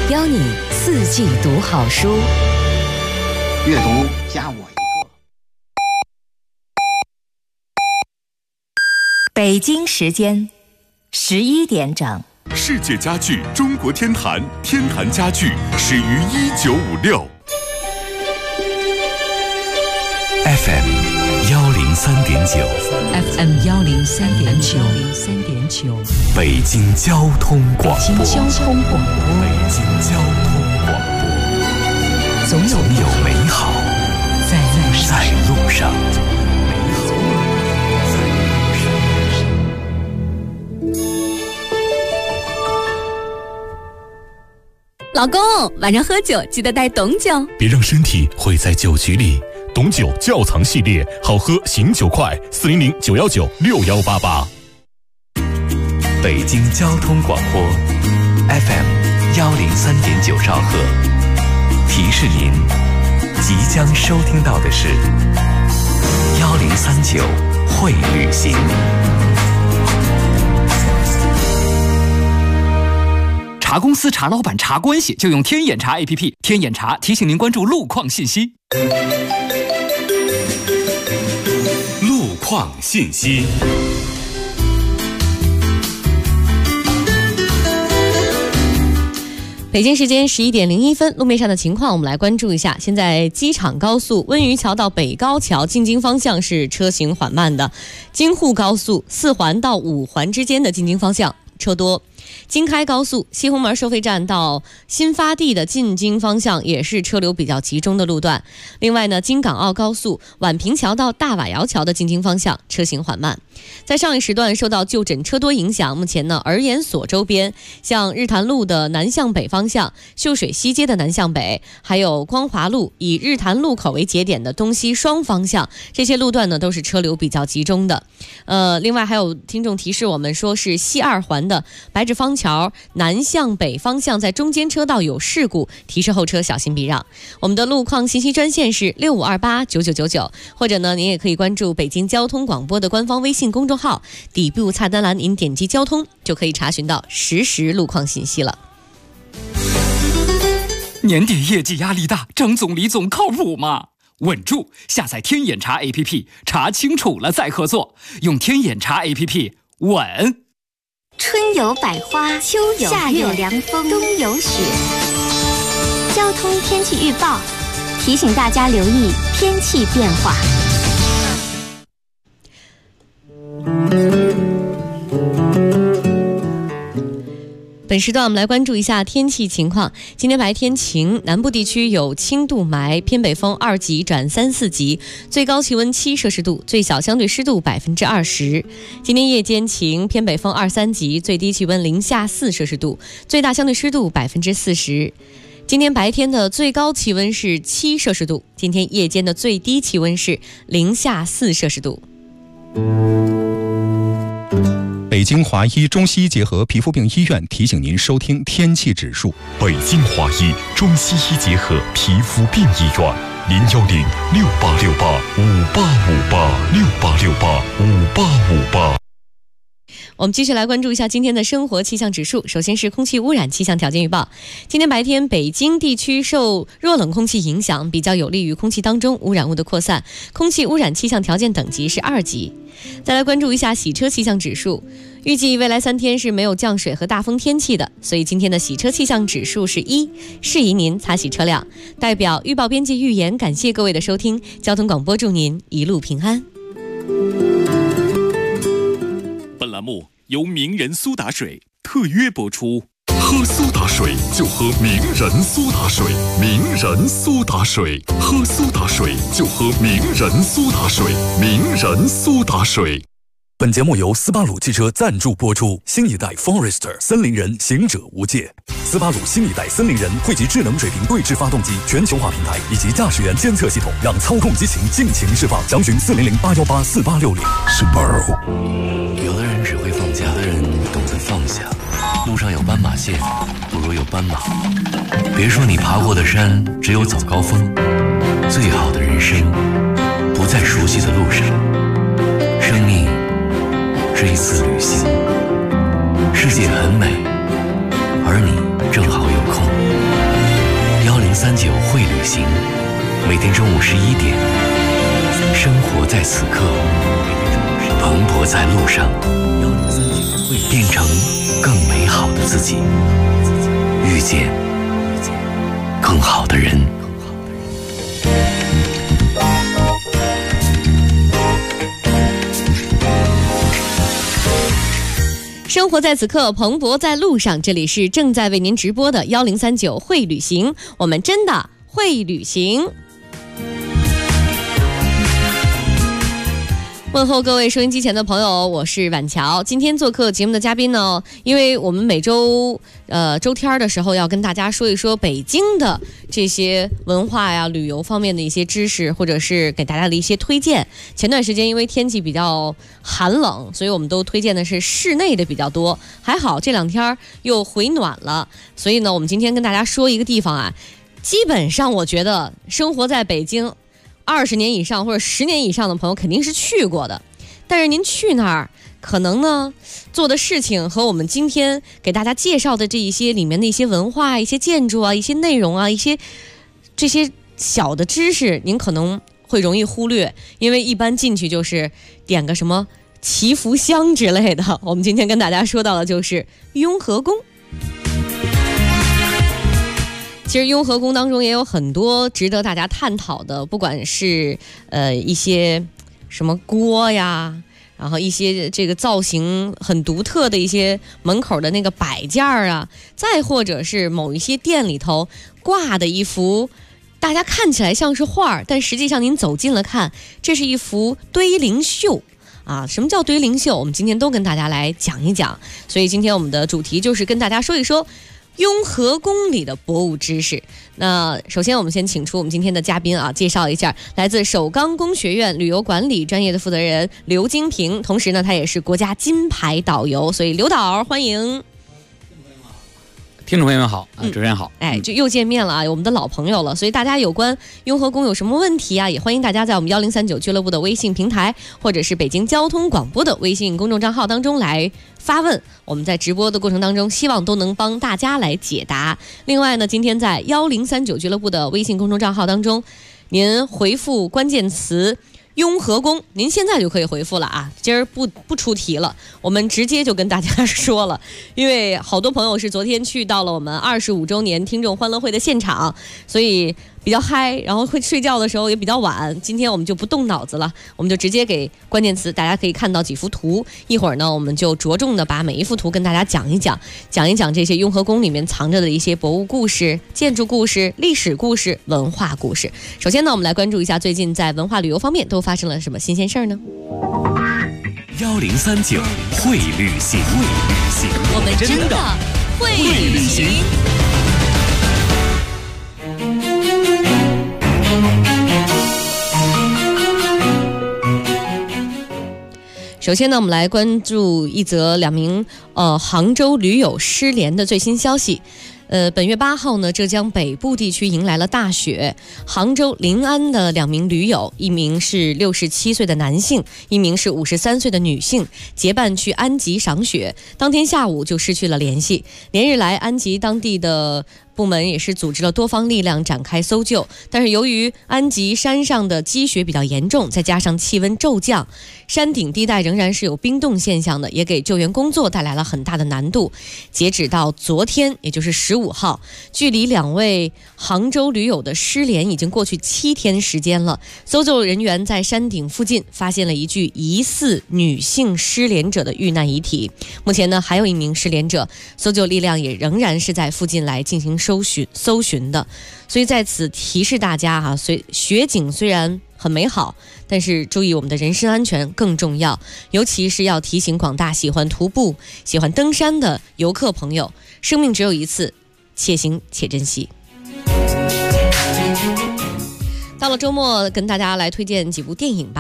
邀你四季读好书， 阅读加我一个。 北京时间11点整。 世界家具中国天坛，天坛家具始于1956。 FM 103.9 FM 103.9 北京交通广播。 北京交通广播。 北京交通广播。总有美好在路上。 老公，晚上喝酒记得带董酒， 别让身体毁在酒局里。董酒窖藏系列，好喝醒酒快，400-919-6188。 北京交通广播 FM 103.9兆赫，提示您即将收听到的是1039会旅行。 查公司、查老板、查关系，就用天眼查 APP。天眼查提醒您关注路况信息。 路况信息。 北京时间11点01分，路面上的情况我们来关注一下。现在机场高速温榆桥到北高桥进京方向是车行缓慢的，京沪高速4环到5环之间的进京方向车多。京开高速西红门收费站到新发地的进京方向也是车流比较集中的路段。另外呢，京港澳高速宛平桥到大瓦窑桥的进京方向车行缓慢。在上一时段受到就诊车多影响，目前呢儿研所周边像日坛路的南向北方向、秀水西街的南向北，还有光华路以日坛路口为节点的东西双方向，这些路段呢都是车流比较集中的。另外还有听众提示我们说是西2环的白纸坊桥南向北方向在中间车道有事故，提示后车小心避让。我们的路况信息专线是65289999，或者呢您也可以关注北京交通广播的官方微信公众号，底部菜单栏您点击交通就可以查询到实时路况信息了。 年底业绩压力大，张总李总靠谱吗？稳住，下载天眼查 APP， 查清楚了再合作，用天眼查 APP 稳。 春有百花，秋有夏有凉风，冬有雪。交通天气预报提醒大家留意天气变化。 本时段我们来关注一下天气情况。今天白天晴，南部地区有轻度霾，偏北风2级转3、4级，最高气温7摄氏度，最小相对湿度20%。今天夜间晴，偏北风2、3级，最低气温零下4摄氏度，最大相对湿度40%。今天白天的最高气温是7摄氏度，今天夜间的最低气温是零下4摄氏度。 北京华医中西医结合皮肤病医院提醒您收听天气指数。 北京华医中西医结合皮肤病医院，010-6868-5858，6868-5858。 我们继续来关注一下今天的生活气象指数。首先是空气污染气象条件预报。今天白天北京地区受弱冷空气影响，比较有利于空气当中污染物的扩散，空气污染气象条件等级是2级。再来关注一下洗车气象指数。预计未来3天是没有降水和大风天气的，所以今天的洗车气象指数是1，适宜您擦洗车辆。代表预报编辑预言，感谢各位的收听，交通广播祝您一路平安。 本栏目由名人苏打水特约播出。喝苏打水就喝名人苏打水，名人苏打水，喝苏打水就喝名人苏打水，名人苏打水。 本节目由斯巴鲁汽车赞助播出。新一代 Forester 森林人，行者无界。斯巴鲁新一代森林人汇集智能水平对置发动机、全球化平台以及驾驶员监测系统，让操控激情尽情释放。详询400-818-4860。 Subaru。 有的人只会放假，有的人懂得放下。路上有斑马线，不如有斑马。别说你爬过的山只有早高峰，最好的人生不在熟悉的路上。生命是一次旅行，世界很美，而你正好有空。 1039会旅行，每天中午11点，生活在此刻，蓬勃在路上，变成更美好的自己，遇见更好的人。 生活在此刻，蓬勃在路上。这里是正在为您直播的1039会旅行，我们真的会旅行。问候各位收音机前的朋友，我是婉乔。今天做客节目的嘉宾呢，因为我们每周周天的时候要跟大家说一说北京的这些文化呀、旅游方面的一些知识，或者是给大家的一些推荐。前段时间因为天气比较寒冷，所以我们都推荐的是室内的比较多。还好这两天又回暖了，所以呢，我们今天跟大家说一个地方啊，基本上我觉得生活在北京20年以上或者10年以上的朋友肯定是去过的，但是您去那儿可能呢做的事情和我们今天给大家介绍的这一些里面的一些文化、一些建筑啊、一些内容啊、一些这些小的知识，您可能会容易忽略，因为一般进去就是点个什么祈福香之类的。我们今天跟大家说到的就是雍和宫。其实雍和宫当中也有很多值得大家探讨的，不管是一些什么锅呀，然后一些这个造型很独特的一些门口的那个摆件啊，再或者是某一些店里头挂的一幅大家看起来像是画，但实际上您走近了看，这是一幅堆灵绣啊。什么叫堆灵绣？我们今天都跟大家来讲一讲。所以今天我们的主题就是跟大家说一说雍和宫里的博物知识。那首先我们先请出我们今天的嘉宾啊，介绍一下来自首钢工学院旅游管理专业的负责人刘金平，同时呢他也是国家金牌导游，所以刘导欢迎。 听众朋友们好，主持人好。 就又见面了啊，我们的老朋友了。所以大家有关雍和宫有什么问题啊，也欢迎大家在我们1039俱乐部的微信平台，或者是北京交通广播的微信公众账号当中来发问。我们在直播的过程当中，希望都能帮大家来解答。另外呢，今天在1039俱乐部的微信公众账号当中，您回复关键词雍和宫，您现在就可以回复了啊！今儿不出题了，我们直接就跟大家说了，因为好多朋友是昨天去到了我们25周年听众欢乐会的现场，所以比较嗨，然后会睡觉的时候也比较晚。今天我们就不动脑子了，我们就直接给关键词，大家可以看到几幅图。一会儿呢，我们就着重的把每一幅图跟大家讲一讲这些雍和宫里面藏着的一些博物故事、建筑故事、历史故事、文化故事。首先呢，我们来关注一下最近在文化旅游方面都发生了什么新鲜事儿呢 ？1039会旅行， 我们真的会旅行。首先呢，我们来关注一则2名杭州驴友失联的最新消息。本月8号呢，浙江北部地区迎来了大雪。杭州临安的2名驴友，一名是67岁的男性，一名是53岁的女性，结伴去安吉赏雪，当天下午就失去了联系。连日来，安吉当地的部门也是组织了多方力量展开搜救，但是由于安吉山上的积雪比较严重，再加上气温骤降，山顶地带仍然是有冰冻现象的，也给救援工作带来了很大的难度。截止到昨天，也就是15号，距离2位杭州驴友的失联已经过去7天时间了。搜救人员在山顶附近发现了一具疑似女性失联者的遇难遗体。目前呢，还有1名失联者，搜救力量也仍然是在附近来进行搜寻的。所以在此提示大家哈，雪景虽然很美好，但是注意我们的人身安全更重要，尤其是要提醒广大喜欢徒步、喜欢登山的游客朋友，生命只有一次，且行且珍惜。到了周末，跟大家来推荐几部电影吧。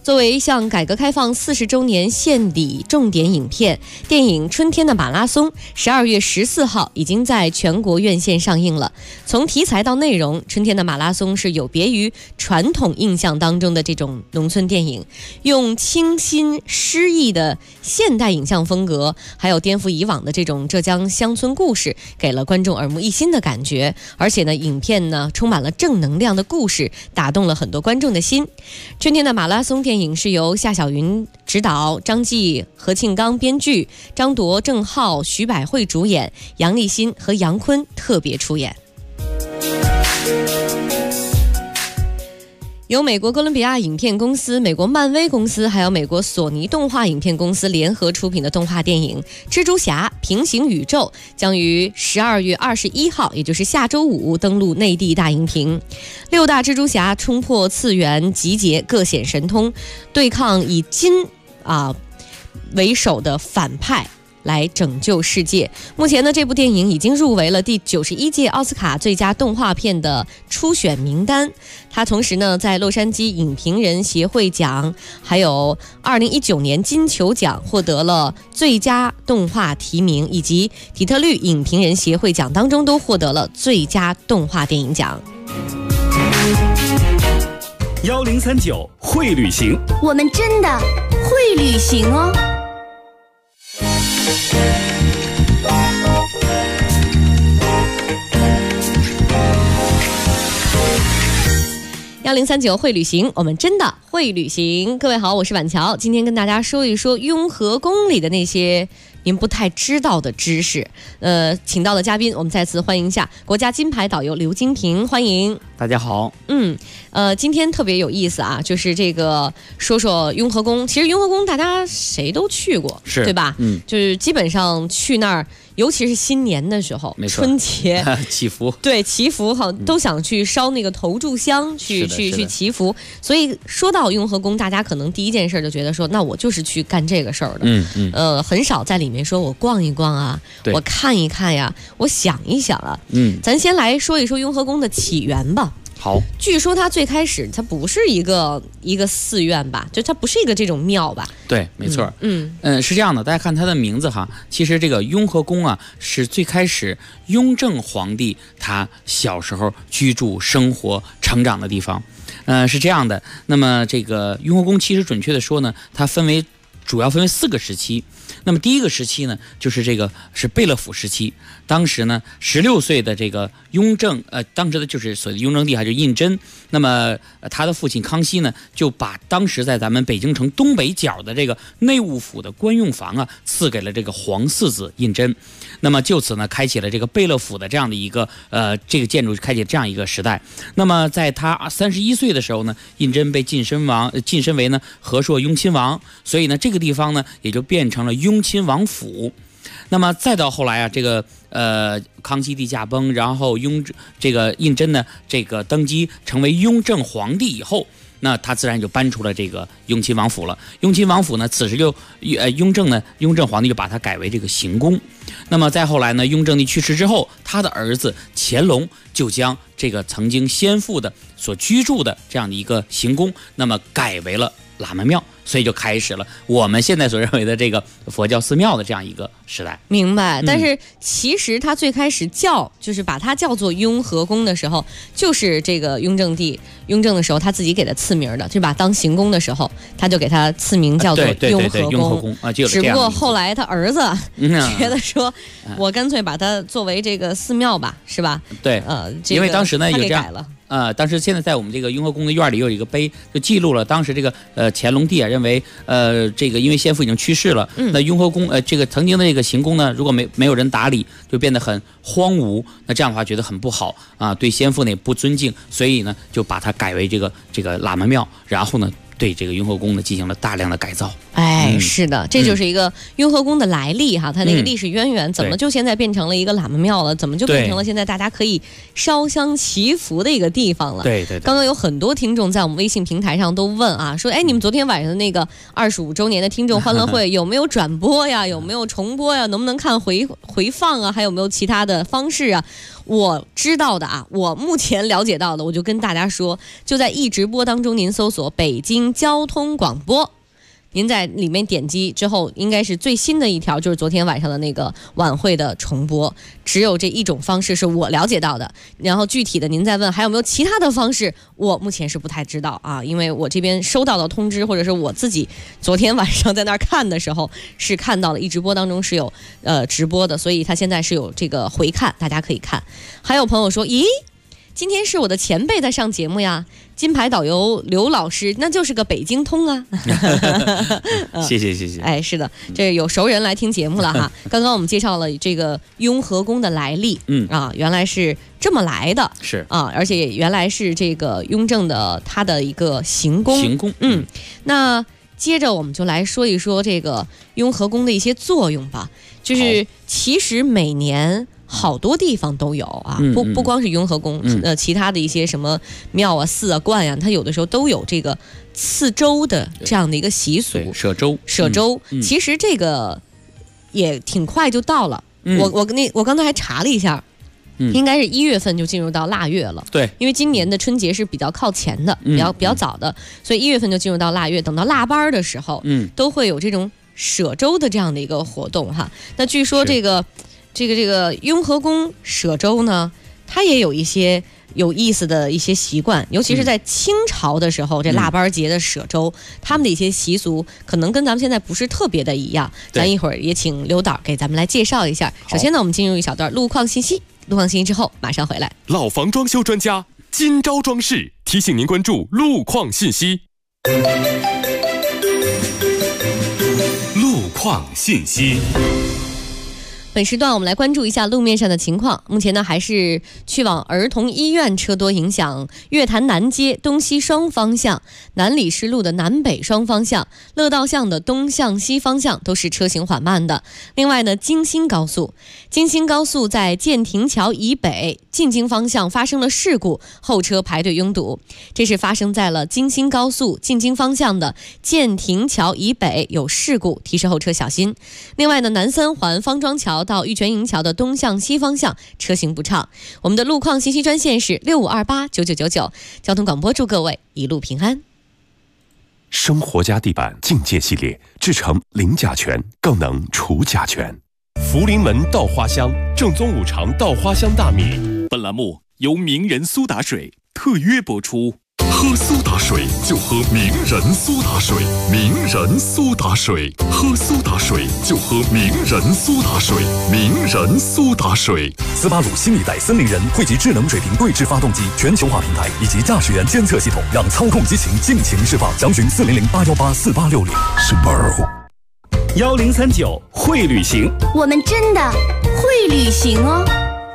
作为向改革开放40周年献礼重点影片，电影《春天的马拉松》12月14号已经在全国院线上映了。从题材到内容，《春天的马拉松》是有别于传统印象当中的这种农村电影，用清新诗意的现代影像风格，还有颠覆以往的这种浙江乡村故事，给了观众耳目一新的感觉。而且呢，影片呢充满了正能量的故事，打动了很多观众的心。春天的马拉松电影是由夏小云执导，张继、何庆刚编剧，张铎、郑浩、徐百惠主演，杨立新和杨坤特别出演。由美国哥伦比亚影片公司、美国漫威公司还有美国索尼动画影片公司联合出品的动画电影《蜘蛛侠：平行宇宙》将于12月21号，也就是下周五登陆内地大荧屏。6大蜘蛛侠冲破次元，集结各显神通，对抗以金为首的反派，来拯救世界。目前呢，这部电影已经入围了第91届奥斯卡最佳动画片的初选名单。它同时呢，在洛杉矶影评人协会奖，还有2019年金球奖获得了最佳动画提名，以及底特律影评人协会奖当中都获得了最佳动画电影奖。 1039会旅行， 我们真的会旅行哦。 1039会旅行，我们真的会旅行。各位好，我是婉乔，今天跟大家说一说雍和宫里的那些您不太知道的知识。请到的嘉宾，我们再次欢迎一下国家金牌导游刘金平，欢迎。 大家好。 今天特别有意思啊，就是这个说说雍和宫。其实雍和宫大家谁都去过， 是对吧？就是基本上去那儿，尤其是新年的时候，春节祈福， 对，祈福好都想去烧那个头炷香，去祈福。所以说到雍和宫，大家可能第一件事就觉得说，那我就是去干这个事儿的。很少在里面说我逛一逛啊，我看一看呀，我想一想啊。咱先来说一说雍和宫的起源吧。 好， 据说它最开始它不是一个寺院吧，就它不是一个这种庙吧？ 对，没错。是这样的，大家看它的名字哈，其实这个雍和宫啊，是最开始雍正皇帝他小时候居住、生活、成长的地方。是这样的。那么这个雍和宫其实准确的说呢，它主要分为4个时期。那么第一个时期呢，就是这个是贝勒府时期。当时呢，16岁的这个雍正，当时的就是所谓的雍正帝还是胤禛。那么他的父亲康熙呢，就把当时在咱们北京城东北角的这个内务府的官用房啊，赐给了这个皇四子胤禛。那么就此呢，开启了这个贝勒府的这样的一个这个建筑，开启这样一个时代。那么在他31岁的时候呢，胤禛被晋升为呢和硕雍亲王，所以呢这个地方呢也就变成了雍亲王府。那么再到后来啊，这个康熙帝驾崩，然后这个胤禛呢这个登基成为雍正皇帝以后，那他自然就搬出了这个雍亲王府了。雍亲王府呢，此时就雍正皇帝就把它改为这个行宫。那么再后来呢，雍正帝去世之后，他的儿子乾隆就将这个曾经先父的所居住的这样的一个行宫，那么改为了喇嘛庙，所以就开始了我们现在所认为的这个佛教寺庙的这样一个时代。 明白。但是其实他最开始就是把它叫做雍和宫的时候，就是这个雍正的时候他自己给他赐名的，就把当行宫的时候他就给他赐名叫做雍和宫。只不过后来他儿子觉得说，我干脆把它作为这个寺庙吧，是吧？ 对，因为当时呢有这样了。当时现在在我们这个雍和宫的院里有一个碑，就记录了当时这个乾隆帝啊认为这个因为先父已经去世了，那雍和宫这个曾经的这个行宫呢，如果没有人打理，就变得很荒芜，那这样的话觉得很不好啊，对先父呢也不尊敬，所以呢就把它改为这个喇嘛庙，然后呢对这个雍和宫呢进行了大量的改造。 是的，这就是一个雍和宫的来历哈，它那个历史渊源，怎么就现在变成了一个喇嘛庙了？怎么就变成了现在大家可以烧香祈福的一个地方了？ 对。 刚刚有很多听众在我们微信平台上都问啊，说你们昨天晚上的那个25周年的听众欢乐会有没有转播呀？有没有重播呀？能不能看回放啊？还有没有其他的方式啊？ 我知道的啊，我目前了解到的，我就跟大家说，就在易直播当中，您搜索北京交通广播，您在里面点击之后，应该是最新的一条，就是昨天晚上的那个晚会的重播。只有这一种方式是我了解到的，然后具体的您再问还有没有其他的方式，我目前是不太知道啊，因为我这边收到的通知，或者是我自己昨天晚上在那儿看的时候是看到了一直播当中是有直播的，所以它现在是有这个回看，大家可以看。还有朋友说，咦，今天是我的前辈在上节目呀，金牌导游刘老师，那就是个北京通啊。 谢谢。 哎，是的，这有熟人来听节目了哈。刚刚我们介绍了这个雍和宫的来历，原来是这么来的， 是啊，而且原来是这个雍正的他的一个行宫，那接着我们就来说一说这个雍和宫的一些作用吧。就是其实每年好多地方都有啊，不光是雍和宫，其他的一些什么庙啊、寺啊、观呀，它有的时候都有这个赐粥的这样的一个习俗。 舍粥， 其实这个也挺快就到了。我刚才还查了一下，应该是1月份就进入到腊月了。 对， 因为今年的春节是比较靠前的，比较早的，所以1月份就进入到腊月。等到腊八的时候，都会有这种舍粥的这样的一个活动哈。那据说这个雍和宫舍粥呢，它也有一些有意思的一些习惯，尤其是在清朝的时候，这腊八节的舍粥，他们的一些习俗可能跟咱们现在不是特别的一样。咱一会儿也请刘导给咱们来介绍一下。首先呢，我们进入一小段路况信息，路况信息之后马上回来。 老房装修专家今朝装饰提醒您关注路况信息。 路况信息。 本时段我们来关注一下路面上的情况。目前呢，还是去往儿童医院车多，影响月坛南街东西双方向、南礼士路的南北双方向、乐道巷的东向西方向都是车行缓慢的。另外呢，京新高速在建亭桥以北进京方向发生了事故，后车排队拥堵，这是发生在了京新高速进京方向的建亭桥以北有事故，提示后车小心。另外呢，南三环方庄桥到玉泉营桥的东向西方向车行不畅。我们的路况信息专线是65289999，交通广播祝各位一路平安。 生活家地板境界系列制成零甲醛，更能除甲醛。福临门稻花香，正宗五常稻花香大米。本栏目由名人苏打水特约播出。喝苏打水就喝名人苏打水，名人苏打水，喝苏打水就喝名人苏打水，名人苏打水。 斯巴鲁新一代森林人汇集智能水平对置发动机、全球化平台以及驾驶员监测系统，让操控激情尽情释放。详询4008184860。Subaru 1039会旅行， 我们真的会旅行哦。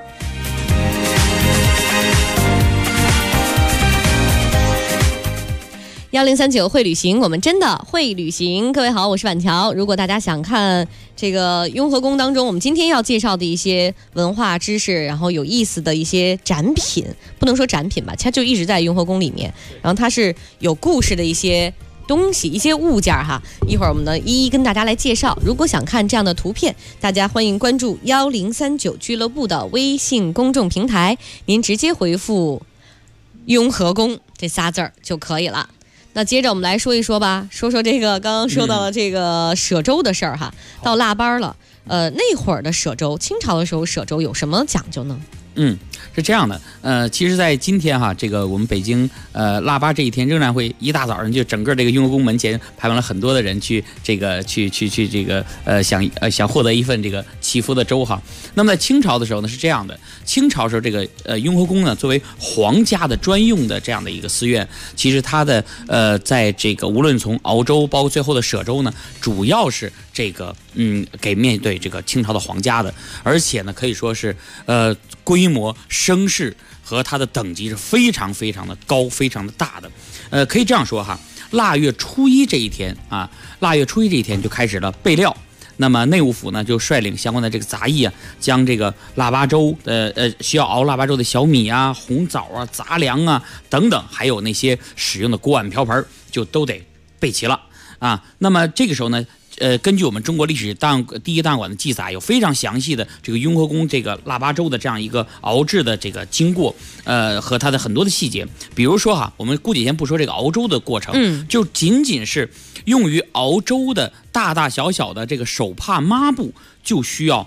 1039会旅行，我们真的会旅行。各位好，我是板桥。如果大家想看这个雍和宫当中我们今天要介绍的一些文化知识，然后有意思的一些展品，不能说展品吧，它就一直在雍和宫里面，然后它是有故事的一些东西、一些物件哈。一会儿我们呢一一跟大家来介绍。如果想看这样的图片，大家欢迎关注1039俱乐部的微信公众平台，您直接回复雍和宫这仨字儿就可以了。那接着我们来说一说吧，说这个刚刚说到了这个舍粥的事儿哈。到腊八了，那会儿的舍粥，清朝的时候舍粥有什么讲究呢？ 是这样的，其实在今天哈，这个我们北京腊八这一天仍然会一大早上就整个这个雍和宫门前排完了很多的人去这个去这个想获得一份这个祈福的粥哈。那么在清朝的时候呢是这样的，清朝时候这个雍和宫呢作为皇家的专用的这样的一个寺院，其实它的在这个无论从熬粥包括最后的舍粥呢，主要是这个给面对这个清朝的皇家的，而且呢可以说是规模声势和它的等级是非常非常的高，非常的大的。可以这样说哈，腊月初一这一天就开始了备料。那么内务府呢就率领相关的这个杂役啊，将这个腊八粥需要熬腊八粥的小米啊、红枣啊、杂粮啊等等，还有那些使用的锅碗瓢盆就都得备齐了啊。那么这个时候呢， 根据我们中国历史第一档案馆的记载，有非常详细的这个雍和宫这个腊八粥的这样一个熬制的这个经过，和它的很多的细节。比如说哈，我们姑且先不说这个熬粥的过程，就仅仅是用于熬粥的大大小小的这个手帕抹布，就需要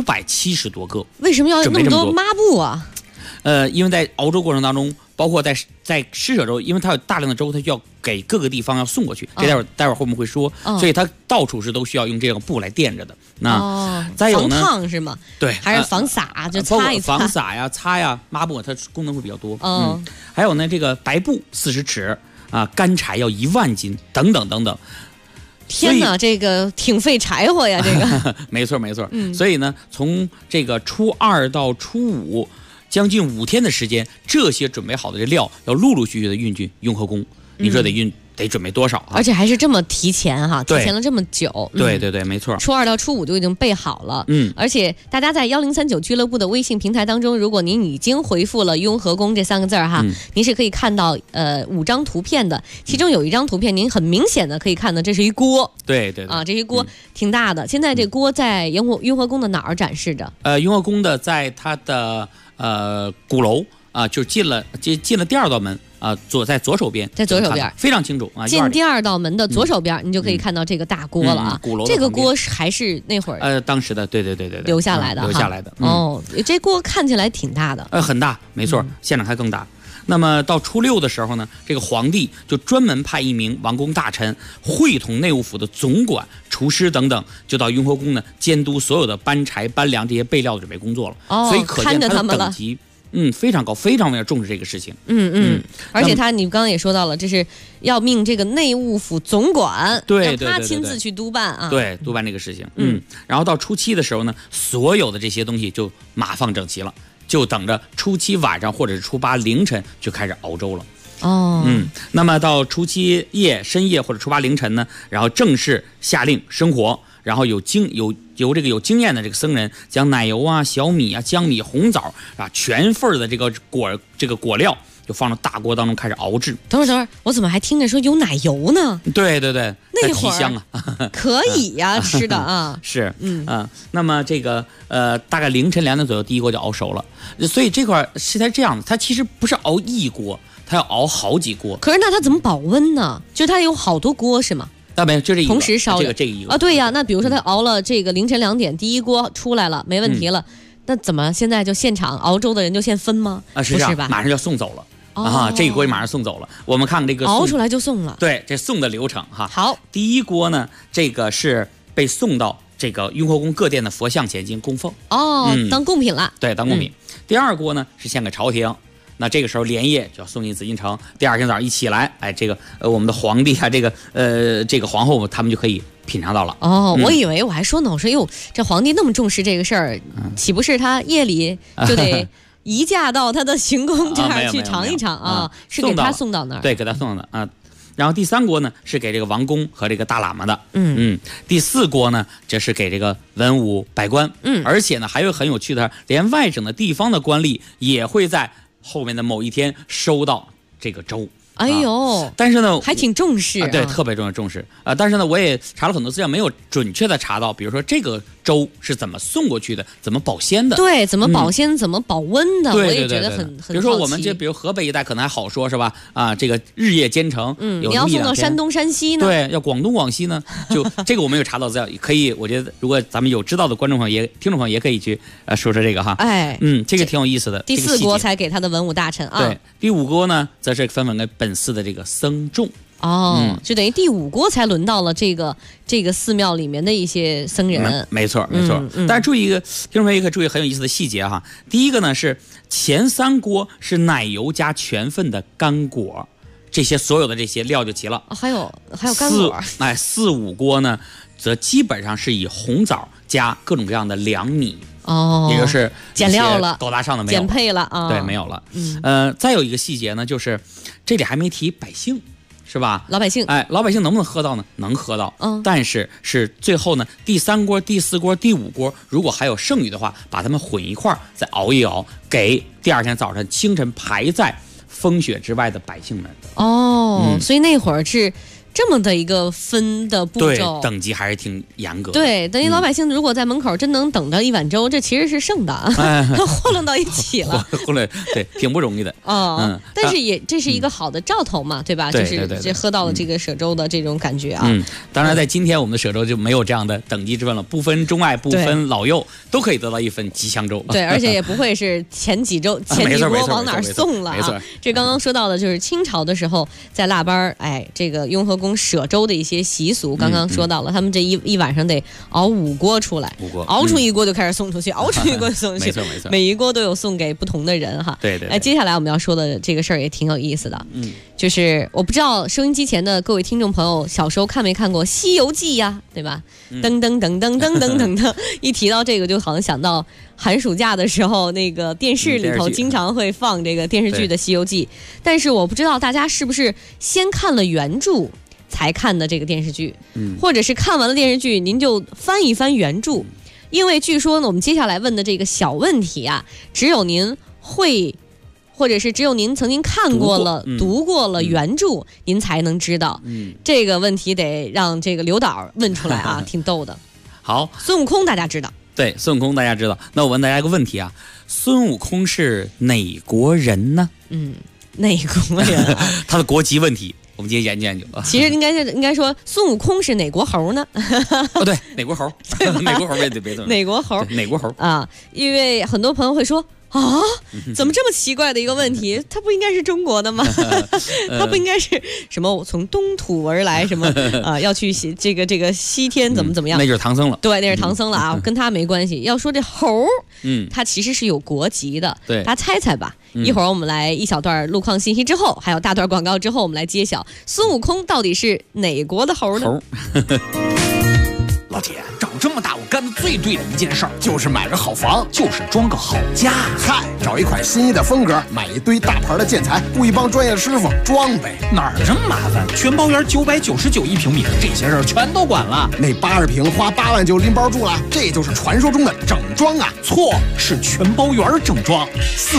570多个。 为什么要那么多抹布啊？ 因为在熬粥过程当中，包括在施舍粥，因为它有大量的粥，它需要给各个地方要送过去。这待会儿我们会说，所以它到处是都需要用这个布来垫着的。那再有呢， 防烫是吗？ 对， 还是防洒，就擦一擦。 防洒呀、擦呀、抹布，它功能会比较多。还有呢，这个白布40尺啊，干柴要1万斤，等等等等。 天哪，这个挺费柴火呀，这个。 没错。所以呢，从这个初2到初5。将近5天的时间，这些准备好的这料要陆陆续续的运进雍和宫，你说得准备多少啊？ 而且还是这么提前哈，提前了这么久。 对，没错。 初2到初5就已经备好了。而且大家在1039俱乐部的微信平台当中，如果您已经回复了雍和宫这3个字哈，您是可以看到5张图片的，其中有1张图片您很明显的可以看到这是一锅。对啊，这一锅挺大的。现在这锅在雍和宫的哪儿展示着？ 雍和宫的在它的鼓楼啊，就进了第2道门啊，在左手边，非常清楚啊。 进第2道门的左手边，你就可以看到这个大锅了啊。 鼓楼这个锅还是那会儿当时的对留下来的。这锅看起来挺大的。 很大，没错，现场还更大。那么到初6的时候呢，这个皇帝就专门派一名王公大臣，会同内务府的总管、厨师等等，就到雍和宫呢监督所有的搬柴、搬粮这些备料的准备工作了。所以可见他的等级非常高，非常重视这个事情。 而且你刚刚也说到了，这是要命这个内务府总管，让他亲自去督办啊。 对，督办这个事情。然后到初7的时候呢，所有的这些东西就码放整齐了。就等着初7晚上或者是初8凌晨就开始熬粥了。那么到初7深夜或者初8凌晨呢，然后正式下令生火，然后由这个有经验的这个僧人将奶油啊、小米啊、姜米、红枣啊全份的这个果料就放到大锅当中开始熬制。 等会儿，我怎么还听着说有奶油呢？ 对， 那会儿香啊，可以呀，吃的啊。 是，那么这个大概凌晨2点左右，第一锅就熬熟了。所以这块是它这样的，它其实不是熬一锅，它要熬好几锅。 可是那它怎么保温呢？就它有好多锅是吗？ 没有，就这一个同时烧这一个啊。对呀，那比如说它熬了这个凌晨2点，第一锅出来了，没问题了，那怎么现在就现场熬粥的人就现分吗？ 不是吧？马上就要送走了。这一锅马上送走了。我们看看这个熬出来就送了。 对，这送的流程哈。 好， 第一锅呢，这个是被送到这个雍和宫各殿的佛像前进行供奉。 当贡品了。 对，当贡品。第2锅呢是献给朝廷。那这个时候连夜就要送进紫禁城，第2天早上一起来，这个我们的皇帝啊，这个皇后他们就可以品尝到了。 我以为我还说呢，我说哟，这皇帝那么重视这个事儿，岂不是他夜里就得移驾到他的行宫这儿去尝一尝啊？是给他送到那儿？ 对，给他送到那儿啊。然后第3锅呢是给这个王公和这个大喇嘛的。第4锅呢这是给这个文武百官。而且呢还有很有趣的，连外省的地方的官吏也会在后面的某一天收到这个粥。 哎呦， 但是呢还挺重视。 对，特别重视啊。但是呢我也查了很多资料，没有准确的查到，比如说这个粥是怎么送过去的，怎么保鲜的。 对，怎么保鲜，怎么保温的。 我也觉得很比如说我们比如河北一带可能还好说是吧？这个日夜兼程。 你要送到山东山西呢？ 对，要广东广西呢，就这个我们有查到资料，可以，我觉得如果咱们有知道的观众朋友听众朋友也可以去说这个哈。这个挺有意思的。 第4锅才给他的文武大臣啊。 对，第5锅呢则是分给本寺的这个僧众。 就等于第5锅才轮到了这个寺庙里面的一些僧人。 没错。但是注意一个，听众朋友也可以注意很有意思的细节哈。第一个呢是前3锅是奶油加全份的干果，这些所有的这些料就齐了。 还有干果。 4、5锅呢则基本上是以红枣加各种各样的粮米。也就是减料了， 高大上的没有， 减配了啊。 对，没有了。再有一个细节呢，就是这里还没提百姓，是吧？ 老百姓， 老百姓能不能喝到呢？能喝到。但是最后呢，第3锅、第4锅、第5锅，如果还有剩余的话，把它们混一块儿，再熬一熬，给第2天早晨清晨排在风雪之外的百姓们。 所以那会儿是这么的一个分的步骤， 对，等级还是挺严格的。 对，等于老百姓如果在门口真能等到一碗粥，这其实是剩的，糊弄到一起了， 糊弄，对，挺不容易的。 但是也这是一个好的兆头嘛，对吧？就是这喝到了这个舍粥的这种感觉啊。 当然，在今天我们的舍粥就没有这样的等级之分了，不分中外，不分老幼，都可以得到一份吉祥粥。 对，而且也不会是前几锅往哪儿送了啊。 没错， 这刚刚说到的就是清朝的时候在腊八这个雍和宫舍粥的一些习俗。刚刚说到了，他们这一晚上得熬5锅出来，5锅熬出1锅就开始送出去，熬出1锅就送出去， 没错， 每一锅都有送给不同的人哈。 对。 接下来我们要说的这个事儿也挺有意思的，就是我不知道收音机前的各位听众朋友小时候看没看过《西游记》呀，对吧？噔噔噔噔噔噔噔噔，一提到这个就好像想到寒暑假的时候，那个电视里头经常会放这个电视剧的《西游记》，但是我不知道大家是不是先看了原著才看的这个电视剧，或者是看完了电视剧您就翻一翻原著，因为据说呢，我们接下来问的这个小问题啊，只有您会，或者是只有您曾经看过了、读过了原著，您才能知道。这个问题得让这个刘导问出来啊，挺逗的。 好， 孙悟空大家知道， 对，孙悟空大家知道。那我问大家一个问题啊，孙悟空是哪国人呢？ 哪国人啊？ 他的国籍问题。我们今天研究研究。 其实应该说孙悟空是哪国猴呢？ 对，哪国猴？哪国猴别哪国猴？ 哪国猴啊？因为很多朋友会说啊，怎么这么奇怪的一个问题？它不应该是中国的吗？它不应该是什么从东土而来什么要去这个西天怎么样？ 那就是唐僧了。 对，那是唐僧了啊，跟他没关系。要说这猴，它其实是有国籍的。 对， 大家猜猜吧。一会儿我们来一小段路况信息之后，还有大段广告之后，我们来揭晓孙悟空到底是哪国的猴呢？ 老铁，长这么大我干的最对的一件事儿就是买个好房，就是装个好家。 嗨，找一款心仪的风格，买一堆大牌的建材，雇一帮专业的师傅装呗。 哪儿这么麻烦？全包圆999一平米，这些事儿全都管了。 那80平花8万就拎包住了，这就是传说中的整装啊！ 错，是全包圆整装。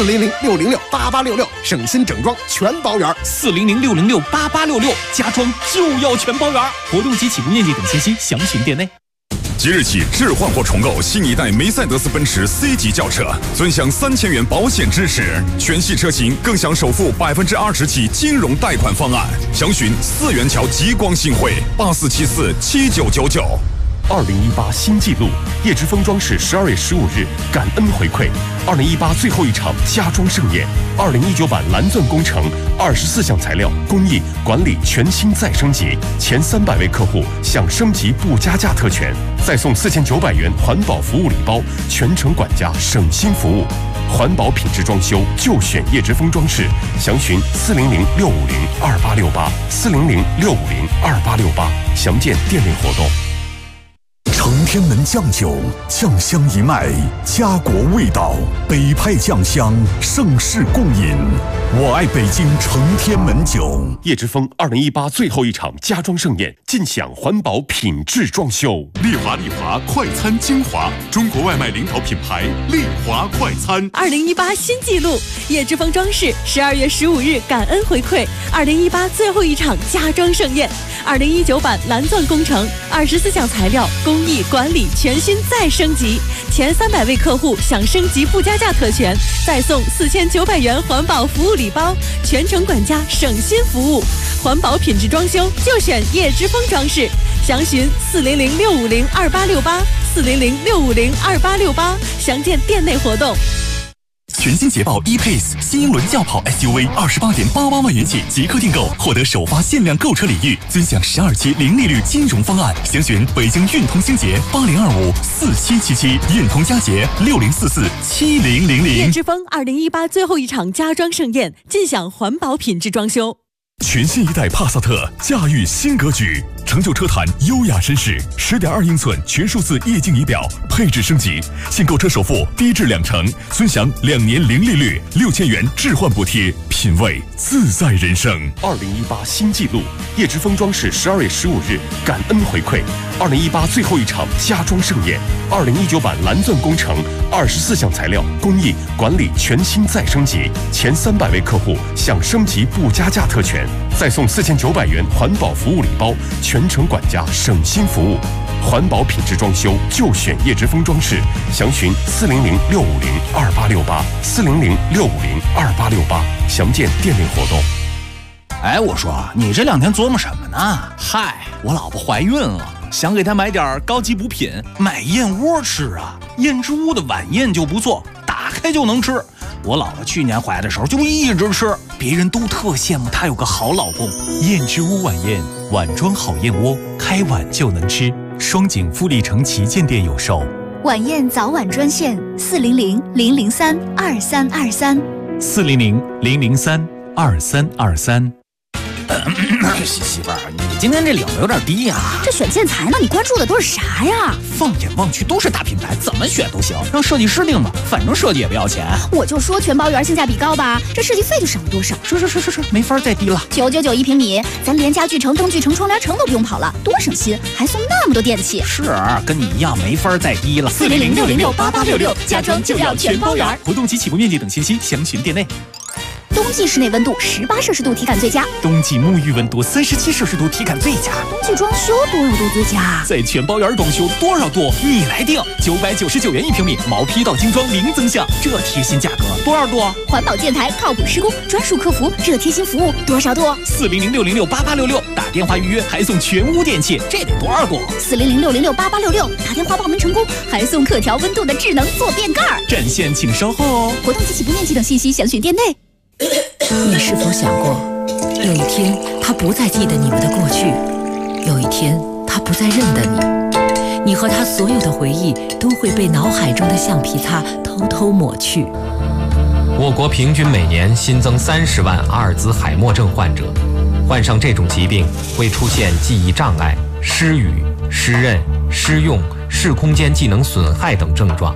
400-606-8866，省心整装全包圆。 400-606-8866，家装就要全包圆。活动及起步面积等信息详询店内。 即日起置换或重购新一代梅赛德斯奔驰 C 级轿车，尊享3000元保险支持，全系车型更享首付20%起金融贷款方案。详询4元桥极光新汇84747999。 2018新纪录，叶之峰装饰12月15日感恩回馈2018最后一场家装盛宴，2019版蓝钻工程24项材料工艺管理全新再升级，前300位客户享升级不加价特权，再送4900元环保服务礼包，全程管家省心服务，环保品质装修就选叶之峰装饰，详询400-650-2868 400-650-2868，详见店内活动。 承天门酱酒，酱香一脉，家国味道，北派酱香，盛世共饮。我爱北京承天门酒。 叶之峰2018最后一场家装盛宴，尽享环保品质装修。 丽华快餐精华，中国外卖领导品牌丽华快餐。 2018新纪录，叶之峰装饰12月15日感恩回馈2018最后一场家装盛宴，2019版蓝钻工程24项材料工艺管理全新再升级，前300位客户享升级不加价特权，再送4900元环保服务礼包，全程管家省心服务，环保品质装修就选叶之峰装饰，详询400-650-2868 400-650-2868，详见店内活动。 全新捷豹 E-Pace 新英伦轿跑 SUV28.88万元起即刻订购，获得首发限量购车礼遇，尊享12期零利率金融方案。详询北京运通星捷80254777，运通佳捷60447000。 叶之峰2018最后一场家装盛宴，尽享环保品质装修。 全新一代帕萨特驾驭新格局，成就车坛优雅绅士。10.2英寸全数字液晶仪表，配置升级，现购车首付低至2成，尊享2年零利率，6000元置换补贴，品味自在人生。 2018新纪录，叶之峰装饰12月15日感恩回馈2018最后一场家装盛宴，2019版蓝钻工程24项材料工艺管理全新再升级，前300位客户享升级不加价特权， 再送4900元环保服务礼包，全程管家，省心服务。环保品质装修就选叶之峰装饰，详询400-650-2868，400-650-2868，详见店内活动。 哎，我说你这2天琢磨什么呢？嗨，我老婆怀孕了，想给她买点高级补品，买燕窝吃啊。燕之屋的晚宴就不错，打开就能吃。我老婆去年怀的时候就一直吃，别人都特羡慕她有个好老公。 燕之屋晚宴，碗装好燕窝，开碗就能吃。双井富力城旗舰店有售。 晚宴早晚专线 400-003-2323，400-003-2323。 媳妇儿，你今天这领子有点低呀。 这选建材呢，你关注的都是啥呀？ 放眼望去都是大品牌，怎么选都行，让设计师定吧，反正设计也不要钱。 我就说全包圆性价比高吧，这设计费就省了多少？ 是，没法再低了。 999一平米，咱连家具城、灯具城、窗帘城都不用跑了，多省心，还送那么多电器。 是，跟你一样没法再低了。 400-606-8866，家装就要全包圆。 活动及起步面积等信息详询店内。 冬季室内温度18摄氏度体感最佳， 冬季沐浴温度37摄氏度体感最佳。 冬季装修多少度最佳？ 在全包圆装修多少度你来定，999元一平米，毛坯到精装零增项，这贴心价格多少度？ 环保建材，靠谱施工，专属客服，这贴心服务多少度 ？400-606-8866，打电话预约还送全屋电器，这得多少度 ？400-606-8866，打电话报名成功还送可调温度的智能坐便盖。 占线请稍后哦。 活动及起步面积等信息详询店内。 你是否想过，有一天他不再记得你们的过去，有一天他不再认得你，你和他所有的回忆都会被脑海中的橡皮擦偷偷抹去。 我国平均每年新增30万阿尔兹海默症患者，患上这种疾病会出现记忆障碍、失语、失认、失用、视空间技能损害等症状。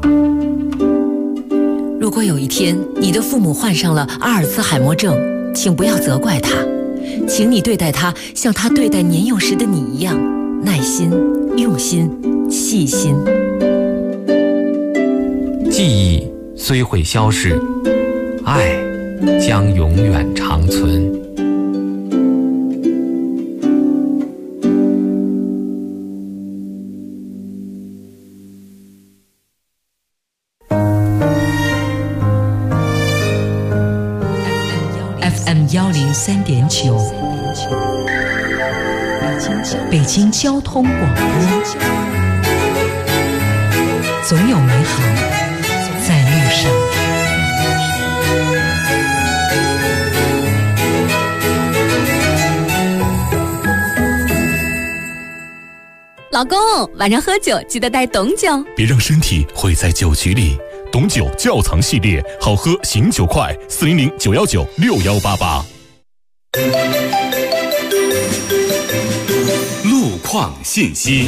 如果有一天你的父母患上了阿尔兹海默症，请不要责怪他，请你对待他像他对待年幼时的你一样，耐心、用心、细心。 记忆虽会消逝，爱将永远长存。 103.9，北京交通广播，总有美好在路上。 老公，晚上喝酒记得带董酒， 别让身体毁在酒局里。董酒窖藏系列，好喝醒酒快，400-919-6188。 路况信息。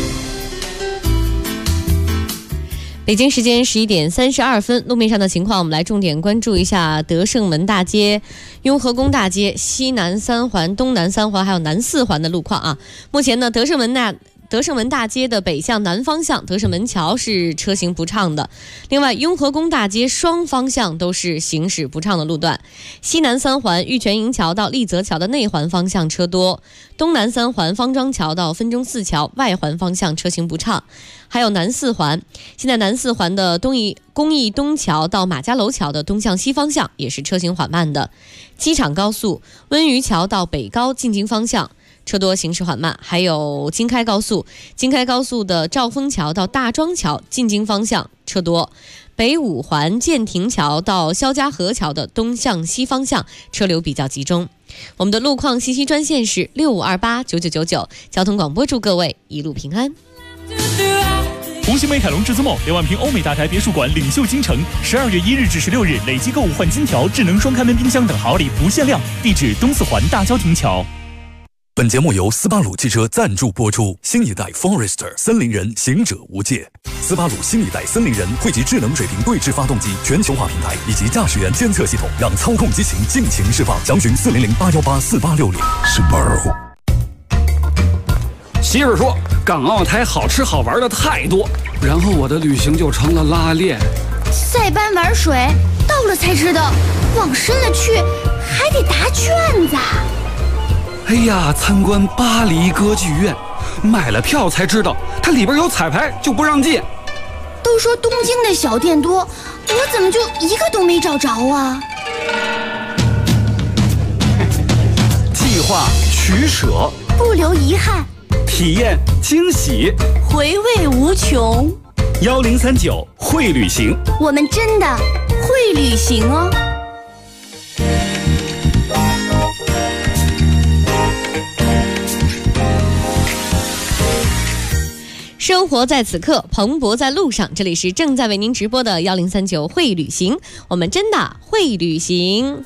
北京时间11点32分，路面上的情况，我们来重点关注一下德胜门大街、雍和宫大街、西南三环、东南三环还有南四环的路况啊。目前呢，德胜门大街的北向南方向，德胜门桥是车行不畅的。另外，雍和宫大街双方向都是行驶不畅的路段。西南三环玉泉营桥到丽泽桥的内环方向车多，东南三环方庄桥到分钟寺桥外环方向车行不畅。还有南四环，现在南四环的公益东桥到马家楼桥的东向西方向也是车行缓慢的。机场高速温榆桥到北高进京方向车多，行驶缓慢。还有京开高速的兆丰桥到大庄桥进京方向车多。北五环建亭桥到肖家河桥的东向西方向车流比较集中。我们的路况信息专线是65289999，交通广播祝各位一路平安。 红星美凯龙至尊梦2万平欧美大宅别墅馆领袖京城，12月1日至16日累计购物换金条、智能双开门冰箱等好礼不限量。地址东四环大郊亭桥。 本节目由斯巴鲁汽车赞助播出。新一代 Forester 森林人，行者无界。斯巴鲁新一代森林人汇集智能水平对置发动机、全球化平台以及驾驶员监测系统，让操控激情尽情释放。详询400-818-4860。Subaru。 媳妇说，港澳台好吃好玩的太多，然后我的旅行就成了拉练。 塞班玩水，到了才知道，往深了去还得答卷子。 哎呀，参观巴黎歌剧院，买了票才知道它里边有彩排，就不让进。 都说东京的小店多，我怎么就一个都没找着啊？ 计划取舍， 不留遗憾， 体验惊喜， 回味无穷。 1039会旅行， 我们真的会旅行哦。 生活在此刻，蓬勃在路上。这里是正在为您直播的1039会旅行，我们真的会旅行。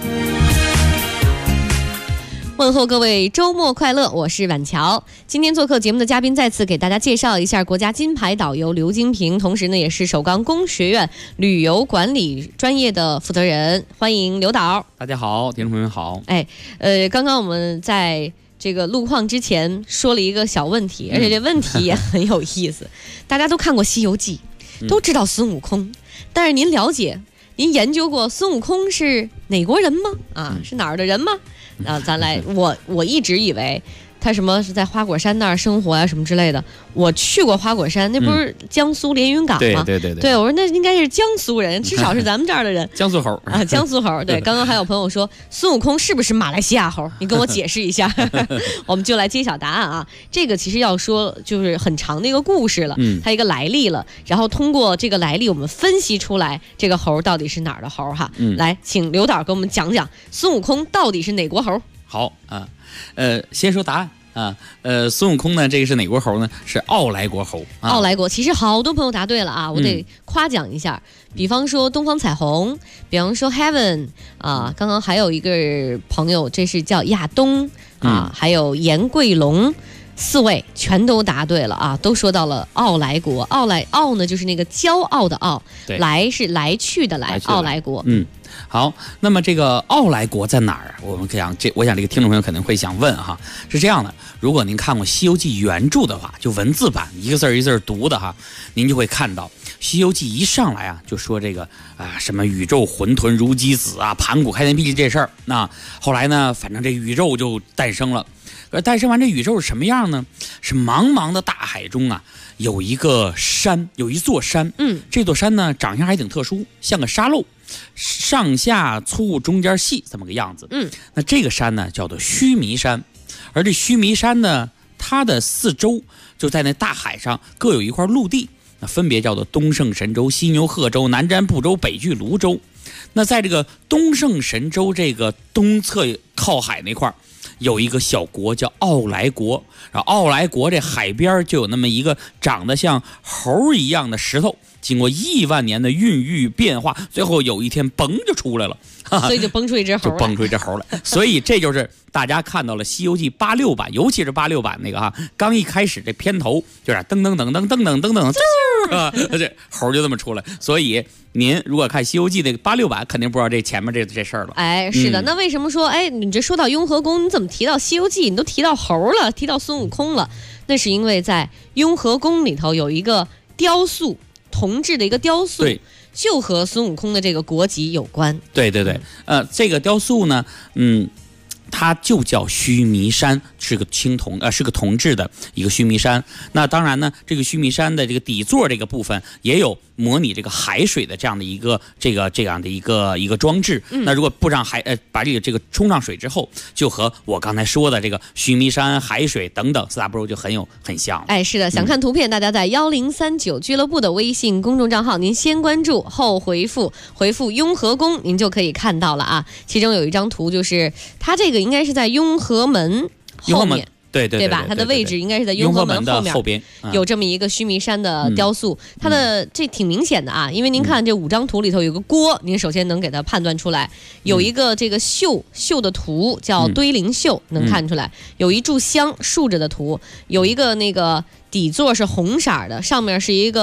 问候各位周末快乐，我是婉乔。今天做客节目的嘉宾再次给大家介绍一下国家金牌导游刘金平，同时呢也是首钢工学院旅游管理专业的负责人，欢迎刘导。 大家好，听众朋友们好。 刚刚我们在这个路况之前说了一个小问题，而且这问题也很有意思。大家都看过《西游记》，都知道孙悟空，但是您了解、您研究过孙悟空是哪国人吗？是哪儿的人吗？咱来，我一直以为他什么是在花果山那儿生活呀、什么之类的。我去过花果山，那不是江苏连云港吗？对，我说那应该是江苏人，至少是咱们这儿的人。 江苏猴啊，江苏猴。对，刚刚还有朋友说孙悟空是不是马来西亚猴？你跟我解释一下。我们就来揭晓答案啊。这个其实要说就是很长的一个故事了，它一个来历了，然后通过这个来历，我们分析出来这个猴到底是哪儿的猴哈。来，请刘导给我们讲讲孙悟空到底是哪国猴？ 好啊，先说答案啊，孙悟空呢，这个是哪国猴呢？是奥莱国猴。 奥莱国，其实好多朋友答对了啊，我得夸奖一下。比方说东方彩虹，比方说 Heaven 啊，刚刚还有一个朋友，这是叫亚东啊，还有严贵龙。4位全都答对了啊，都说到了奥莱国。奥呢就是那个骄傲的傲，来是来去的来，奥莱国。 好，那么这个奥莱国在哪儿？我想这个听众朋友可能会想问哈，是这样的，如果您看过《西游记》原著的话，就文字版一个字一个字读的哈，您就会看到《西游记》一上来啊，就说这个什么宇宙混沌如鸡子啊，盘古开天辟地这事儿。那后来呢，反正这宇宙就诞生了。诞生完这宇宙是什么样呢？是茫茫的大海中啊，有一个山，有一座山。这座山呢，长相还挺特殊，像个沙漏，上下粗，中间细，这么个样子。那这个山呢，叫做须弥山。而这须弥山呢，它的四周就在那大海上各有一块陆地，那分别叫做东胜神州、西牛贺州、南瞻部洲、北俱泸州。那在这个东胜神州这个东侧靠海那块有一个小国叫奥莱国，然后奥莱国这海边就有那么一个长得像猴一样的石头，经过亿万年的孕育变化，最后有一天嘣就出来了， 所以就蹦出一只猴来， 就蹦出一只猴来。所以这就是大家看到了《西游记》86版，尤其是86版那个哈，刚一开始这片头就是噔噔噔噔噔噔噔噔，这猴就这么出来。所以您如果看《西游记》那个86版，肯定不知道这前面这事儿了。 是的。那为什么说你这说到雍和宫，你怎么提到《西游记》？你都提到猴了，提到孙悟空了？那是因为在雍和宫里头有一个雕塑，铜制的一个雕塑，对，就和孙悟空的这个国籍有关。 对，这个雕塑呢，它就叫须弥山，是个是个铜制的一个须弥山。那当然呢，这个须弥山的这个底座这个部分也有模拟这个海水的这样的一个这样的一个装置。那如果布上把这个冲上水之后，就和我刚才说的这个须弥山、海水等等四大部洲就很像了。 是的，想看图片，大家在1039俱乐部的微信公众账号，您先关注后回复雍和宫，您就可以看到了啊。其中有一张图，就是它这个应该是在雍和门后面。对吧？它的位置应该是在雍和门后边，有这么一个须弥山的雕塑。它的这挺明显的啊，因为您看这5张图里头有个锅，您首先能给它判断出来。有一个这个绣的图叫堆灵绣，能看出来。有一炷香竖着的图，有一个那个底座是红色的，上面是一个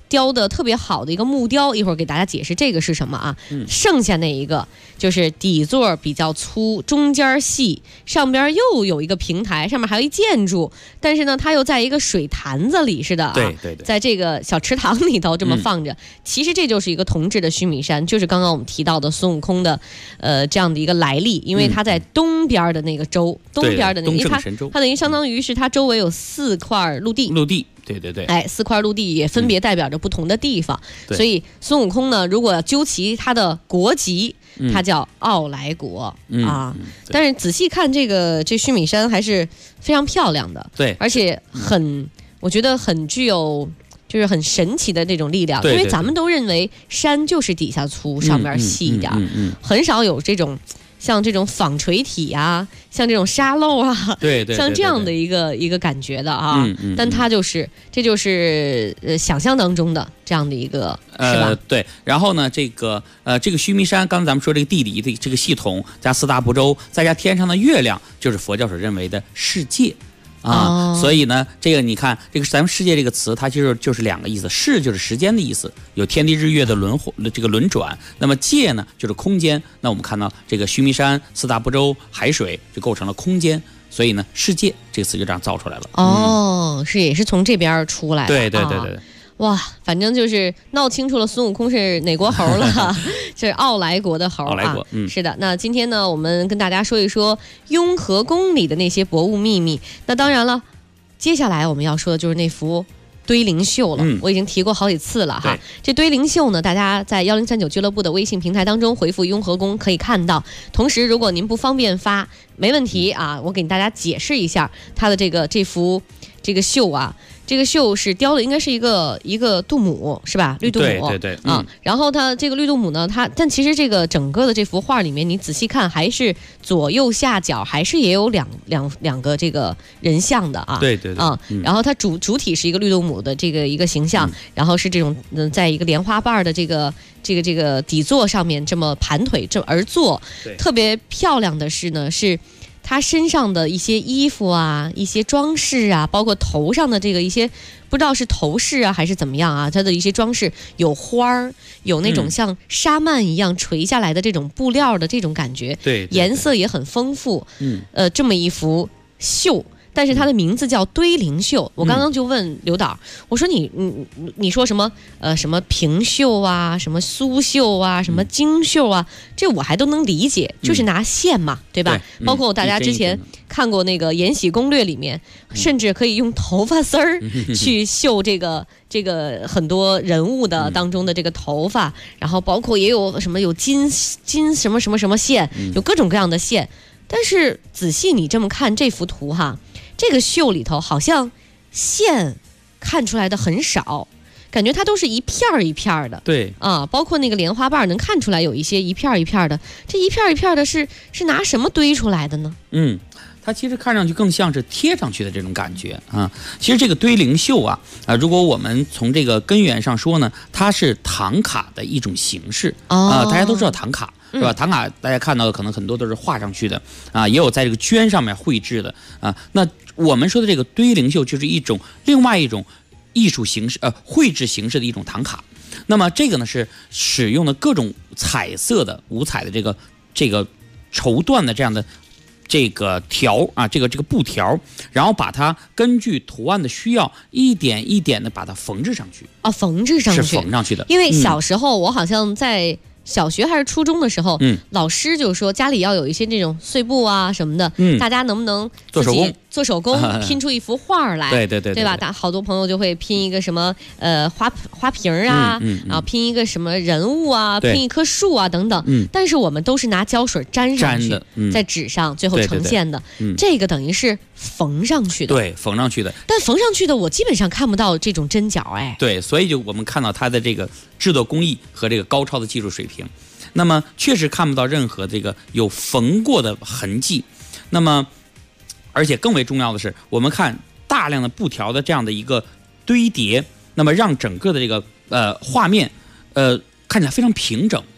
雕的特别好的一个木雕，一会儿给大家解释这个是什么啊。剩下那一个就是底座比较粗，中间细，上边又有一个平台，上面还有一建筑，但是呢它又在一个水坛子里似的啊。 对， 在这个小池塘里头这么放着，其实这就是一个铜制的须弥山，就是刚刚我们提到的孙悟空的这样的一个来历，因为它在东边的那个州，东边的那个，因为它等于相当于是它周围有4块陆地。 对， 哎，4块陆地也分别代表着不同的地方，所以孙悟空呢，如果究其他的国籍，它叫傲来国啊。但是仔细看这须弥山还是非常漂亮的， 对， 而且我觉得很具有就是很神奇的这种力量，因为咱们都认为山就是底下粗，上边细一点，很少有这种。像这种纺锤体啊，像这种沙漏啊， 对， 像这样的一个感觉的啊，但它这就是想象当中的这样的一个，是吧？ 对。然后呢，这个须弥山，刚才咱们说这个地理的这个系统加4大部洲，再加天上的月亮，就是佛教所认为的世界。所以呢，这个你看，这个咱们世界这个词，它其实就是2个意思，世就是时间的意思，有天地日月的轮转，那么界呢就是空间。那我们看到这个须弥山、4大部洲、海水就构成了空间，所以呢，世界这个词就这样造出来了。 也是从这边出来的。 对。 哇，反正就是闹清楚了孙悟空是哪国猴了，就是傲来国的猴啊。是的。那今天呢，我们跟大家说一说雍和宫里的那些博物秘密。那当然了，接下来我们要说的就是那幅堆灵秀了。我已经提过好几次了哈。这堆灵秀呢，大家在1039俱乐部的微信平台当中回复雍和宫可以看到。同时，如果您不方便发，没问题啊，我给大家解释一下它的这幅这个秀啊。这个绣是雕的，应该是一个杜母，是吧？绿杜母， 对， 然后它这个绿杜母呢，但其实这个整个的这幅画里面，你仔细看，还是左右下角还是也有两个这个人像的啊。 对， 然后它主体是一个绿杜母的这个一个形象，然后是这种在一个莲花瓣的这个底座上面这么盘腿这么而坐，特别漂亮的是呢是。他身上的一些衣服啊，一些装饰啊，包括头上的这个一些不知道是头饰啊还是怎么样啊，它的一些装饰有花儿，有那种像纱幔一样垂下来的这种布料的这种感觉， 对， 颜色也很丰富。这么一幅绣。但是它的名字叫堆灵秀，我刚刚就问刘导，我说你说什么什么平绣啊，什么苏绣啊，什么精绣啊，这我还都能理解，就是拿线嘛，对吧？包括大家之前看过那个《延禧攻略》里面，甚至可以用头发丝儿去绣这个很多人物的当中的这个头发，然后包括也有什么有金什么什么什么线，有各种各样的线。但是仔细你这么看这幅图哈。这个绣里头好像线看出来的很少，感觉它都是一片儿一片儿的。 对啊，包括那个莲花瓣能看出来有一些一片儿一片儿的，这一片儿一片儿的是拿什么堆出来的呢？ 它其实看上去更像是贴上去的这种感觉啊。其实这个堆灵绣啊，如果我们从这个根源上说呢，它是唐卡的一种形式啊。大家都知道唐卡。是吧？唐卡大家看到的可能很多都是画上去的啊，也有在这个绢上面绘制的啊。那我们说的这个堆灵绣就是另外一种艺术形式，绘制形式的一种唐卡。那么这个呢是使用的各种彩色的五彩的这个绸缎的这样的这个条啊，这个布条，然后把它根据图案的需要一点一点的把它缝制上去啊，缝制上去是缝上去的。 因为小时候我好像在。小学还是初中的时候，老师就说家里要有一些这种碎布啊什么的，大家能不能自己做手工拼出一幅画来？对吧？好多朋友就会拼一个什么花瓶啊，然后拼一个什么人物啊，拼一棵树啊等等。但是我们都是拿胶水粘上去，在纸上最后呈现的。这个等于是缝上去的， 对，缝上去的。 但缝上去的我基本上看不到这种针脚，哎。 对，所以我们看到它的这个制作工艺和这个高超的技术水平。那么确实看不到任何这个有缝过的痕迹。那么而且更为重要的是，我们看大量的布条的这样的一个堆叠，那么让整个的这个画面看起来非常平整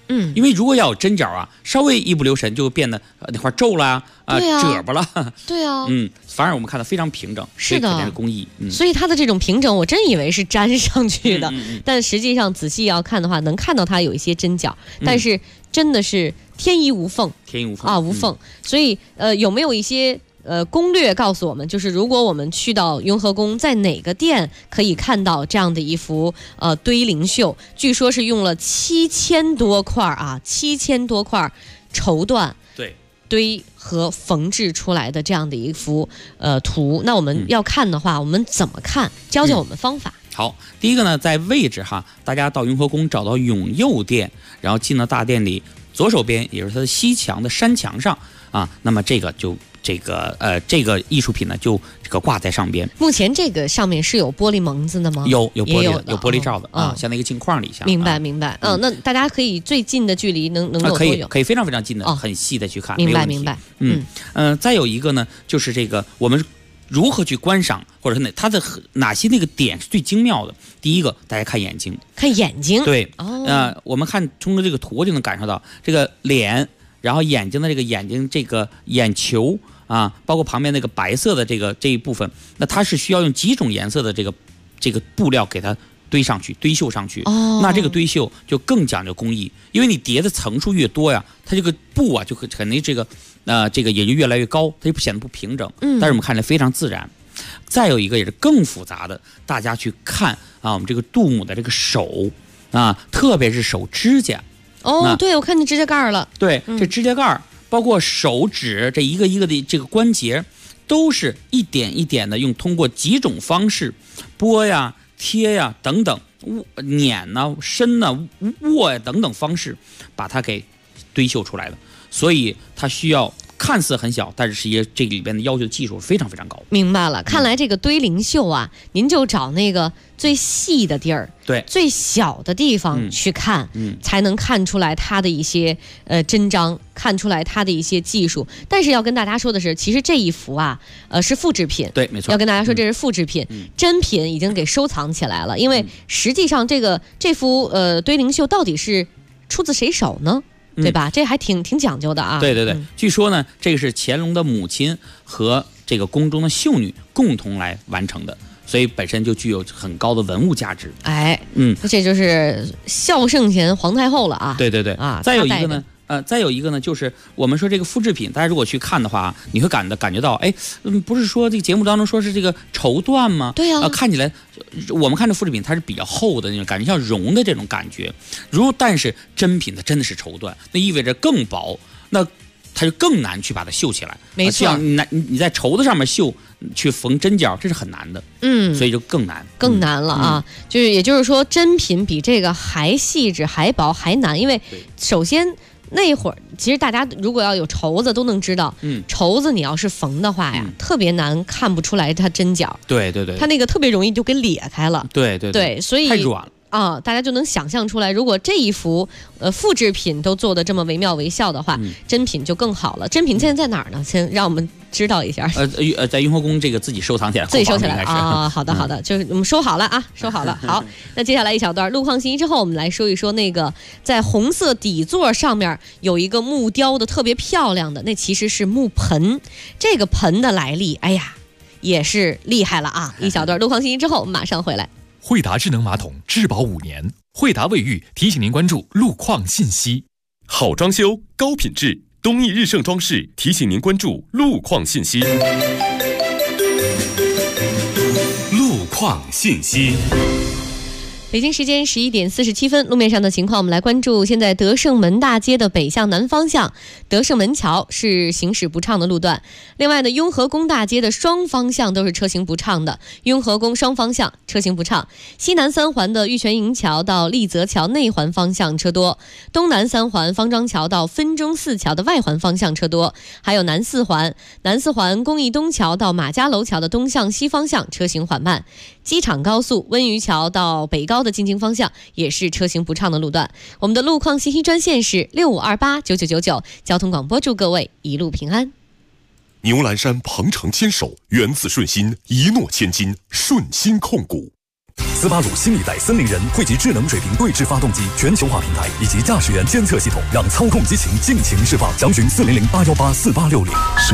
因为如果要有针脚啊，稍微一不留神就变得那块皱了褶巴了。 对啊， 反而我们看到非常平整， 是的， 可见是工艺。 所以它的这种平整，我真以为是粘上去的，但实际上仔细要看的话，能看到它有一些针脚，但是真的是天衣无缝，无缝。所以有没有一些攻略告诉我们，就是如果我们去到雍和宫，在哪个店可以看到这样的一幅堆灵绣？据说是用了7000多块7000多块绸缎堆和缝制出来的这样的一幅图。那我们要看的话，我们怎么看？教我们方法。 好，第一个呢，在位置大家到雍和宫找到永佑殿，然后进了大殿里左手边，也就是它的西墙的山墙上那么这个艺术品呢，就这个挂在上边。 目前这个上面是有玻璃蒙子的吗？ 有玻璃的，有玻璃罩的像那个镜框里像。 明白。那大家可以最近的距离能有多远？ 可以非常非常近的，很细的去看。 明白。 再有一个呢，就是这个我们如何去观赏，或者是它的哪些那个点是最精妙的？第一个，大家看眼睛。对。我们看通过这个图就能感受到这个脸。然后眼睛的这个眼球包括旁边那个白色的这一部分，那它是需要用几种颜色的这个布料给它堆上去，堆绣上去。那这个堆绣就更讲究工艺，因为你叠的层数越多呀，它这个布就肯定这个也就越来越高，它就显得不平整。但是我们看起来非常自然。再有一个也是更复杂的，大家去看我们这个杜母的这个手特别是手指甲。 对，我看见指甲盖了。 对，这指甲盖包括手指这一个一个的这个关节，都是一点一点的通过几种方式，拨呀、贴呀等等，捻呐、伸呐、握呀等等方式，把它给堆绣出来的。所以它需要看似很小，但是这里边的要求的技术非常非常高。 明白了，看来这个堆灵绣您就找那个最细的地儿， 对， 最小的地方去看，才能看出来它的一些真章，看出来它的一些技术。但是要跟大家说的是，其实这一幅是复制品， 对，没错。 要跟大家说这是复制品，真品已经给收藏起来了。因为实际上这幅堆灵绣到底是出自谁手呢？对吧？这还挺讲究的对，据说呢，这个是乾隆的母亲和这个宫中的绣女共同来完成的，所以本身就具有很高的文物价值。 这就是孝圣贤皇太后了对再有一个呢，就是我们说这个复制品，大家如果去看的话，你会感觉到，不是说这个节目当中说是这个绸缎吗？ 对呀， 看起来我们看这复制品，它是比较厚的那种感觉，像绒的这种感觉。但是真品它真的是绸缎，那意味着更薄，那它就更难去把它绣起来。 没错， 你在绸子上面绣去缝针脚，这是很难的。所以就更难了也就是说，真品比这个还细致、还薄、还难，因为首先。那会儿其实大家如果要有绸子都能知道，绸子你要是缝的话呀，特别难看不出来它针脚。 对， 它那个特别容易就给裂开了。 对， 所以太软了。 大家就能想象出来，如果这一幅复制品都做得这么惟妙惟肖的话，真品就更好了。真品现在在哪儿呢？先让我们知道一下。 在雍和宫这个自己收藏起来， 自己收起来好的，就是我们收好了收好了。好，那接下来一小段路况信息之后，我们来说一说那个在红色底座上面有一个木雕的特别漂亮的，那其实是木盆。这个盆的来历，也是厉害了一小段路况信息之后，马上回来。 惠达智能马桶质保5年，惠达卫浴提醒您关注路况信息。 好装修，高品质，东义日盛装饰提醒您关注路况信息。路况信息。 北京时间11点47分，路面上的情况我们来关注。现在德胜门大街的北向南方向，德胜门桥是行驶不畅的路段。另外呢，雍和宫大街的双方向都是车行不畅的，雍和宫双方向车行不畅。西南三环的玉泉营桥到丽泽桥内环方向车多，东南三环方庄桥到分钟寺桥的外环方向车多，还有南四环公益东桥到马家楼桥的东向西方向车行缓慢。机场高速温榆桥到北高的进京方向也是车行不畅的路段。我们的路况信息专线是65289999，交通广播祝各位一路平安。 牛栏山鹏程牵手，缘字顺心，一诺千金，顺心控股。 斯巴鲁新一代森林人汇集智能水平对置发动机、全球化平台以及驾驶员监测系统，让操控激情尽情释放。详询4008184860。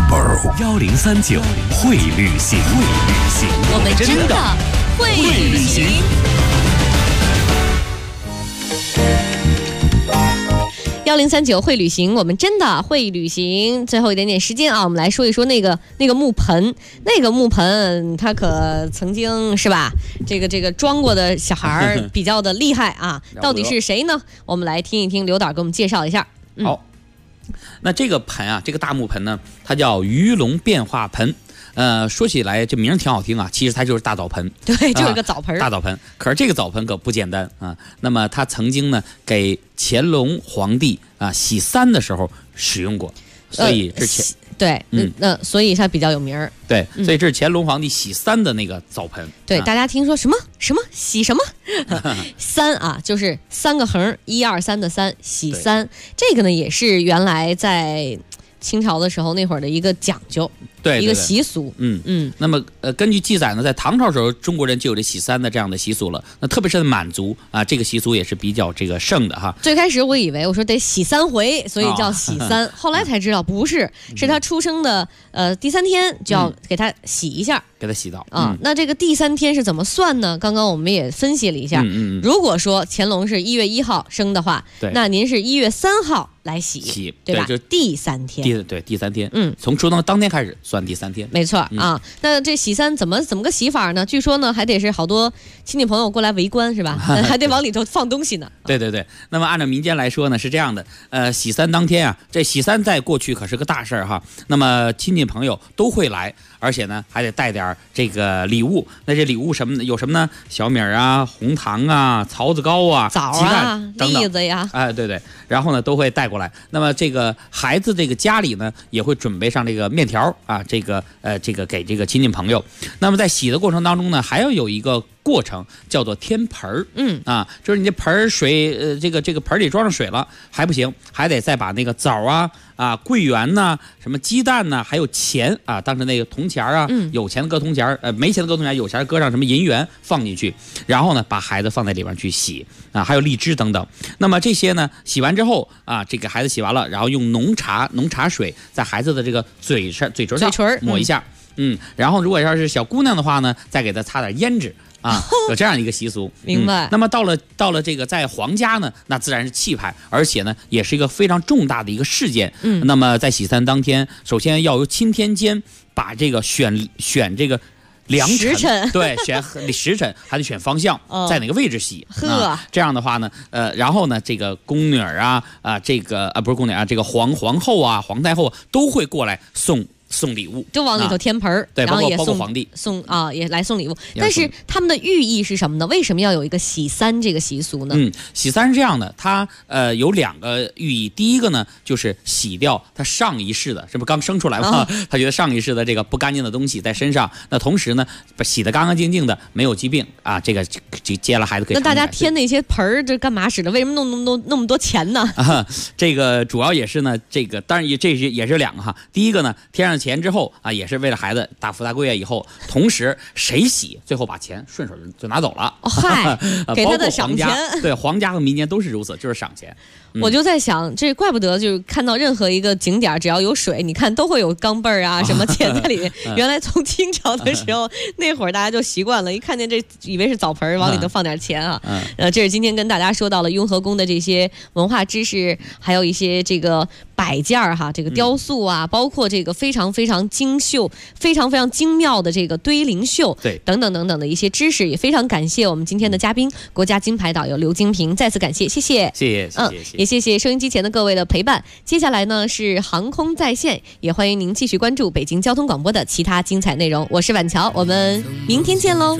1039会旅行， 我们真的会旅行。1039会旅行，我们真的会旅行。最后一点点时间啊，我们来说一说那个木盆。那个木盆，它可曾经是吧？这个装过的小孩比较的厉害啊，到底是谁呢？我们来听一听刘导给我们介绍一下。 好，那这个盆啊，这个大木盆呢，它叫鱼龙变化盆。说起来这名挺好听啊，其实它就是大澡盆。 对，就是个澡盆。 大澡盆。可是这个澡盆可不简单啊。那么它曾经呢给乾隆皇帝啊洗衫的时候使用过，所以是对，所以它比较有名儿。 对，所以这是乾隆皇帝洗衫的那个澡盆。 对，大家听说什么洗什么三啊，就是3个横1、2、3的3，洗三。这个呢也是原来在清朝的时候那会儿的一个讲究。 对， 一个习俗。 那么根据记载呢，在唐朝时候，中国人就有这洗衫的这样的习俗了。那特别是满族啊，这个习俗也是比较盛的哈。 最开始我以为我说得洗3回，所以叫洗三，后来才知道不是，是他出生的第3天就要给他洗一下， 给他洗到啊。那这个第3天是怎么算呢？刚刚我们也分析了一下，如果说乾隆是1月1号生的话，那您是1月3号来洗，对吧？ 就第3天， 第3天，从出生当天开始算第3天， 没错啊。那这洗三怎么个洗法呢？据说呢，还得是好多亲戚朋友过来围观，是吧？还得往里头放东西呢。 对。那么按照民间来说呢，是这样的，洗三当天啊，这洗三在过去可是个大事儿哈。那么亲戚朋友都会来，而且呢还得带点这个礼物。那这礼物什么呢？有什么呢？小米啊、红糖啊、槽子糕啊、 枣鸡蛋等等栗子呀， 对。然后呢都会带过来。那么这个孩子这个家里呢也会准备上这个面条啊，这个给这个亲戚朋友。那么在洗的过程当中呢，还要有一个过程叫做添盆儿。就是你这盆儿水，这个盆里装上水了还不行，还得再把那个枣桂圆呐、什么鸡蛋呐、还有钱啊，当成那个铜钱啊，有钱的搁铜钱，没钱的搁铜钱，有钱搁上什么银元放进去，然后呢把孩子放在里边去洗啊，还有荔枝等等。那么这些呢洗完之后啊，这个孩子洗完了，然后用浓茶水在孩子的这个嘴唇上抹一下，然后如果要是小姑娘的话呢，再给她擦点胭脂。有这样一个习俗， 明白。 那么到了这个在皇家呢，那自然是气派，而且呢也是一个非常重大的一个事件。那么在洗三当天，首先要由钦天监把这个选这个良辰，对，选时辰，还得选方向，在哪个位置洗。这样的话呢，然后呢，这个宫女啊，这个不是宫女啊，这个皇后啊、皇太后都会过来送礼物， 就往里头添盆儿， 对， 然后也包括皇帝也来送礼物。但是他们的寓意是什么呢？为什么要有一个洗三这个习俗呢？ 洗三是这样的，它有2个寓意。第一个呢，就是洗掉他上一世的，这不刚生出来吗？他觉得上一世的这个不干净的东西在身上，那同时呢，洗得干干净净的，没有疾病啊，这个接了孩子可以。 那大家添那些盆儿，这干嘛使的？为什么弄那么多钱呢？ 这个主要也是呢，这个当然这也是2个哈。第一个呢，添上钱之后啊，也是为了孩子大富大贵啊。以后同时谁洗，最后把钱顺手就拿走了。 给他的赏钱。 对，皇家和民间都是如此，就是赏钱。 我就在想，这怪不得就是看到任何一个景点只要有水，你看都会有钢镚儿啊什么钱在里面。原来从清朝的时候那会儿大家就习惯了，一看见这以为是澡盆，往里头放点钱啊。这是今天跟大家说到了雍和宫的这些文化知识，还有一些这个摆件哈，这个雕塑啊，包括这个非常非常精秀、非常非常精妙的这个堆灵秀， 对， 等等等等的一些知识，也非常感谢我们今天的嘉宾，国家金牌导游刘金平，再次感谢，谢谢。也谢谢收音机前的各位的陪伴。接下来呢是航空在线，也欢迎您继续关注北京交通广播的其他精彩内容。我是婉乔，我们明天见喽。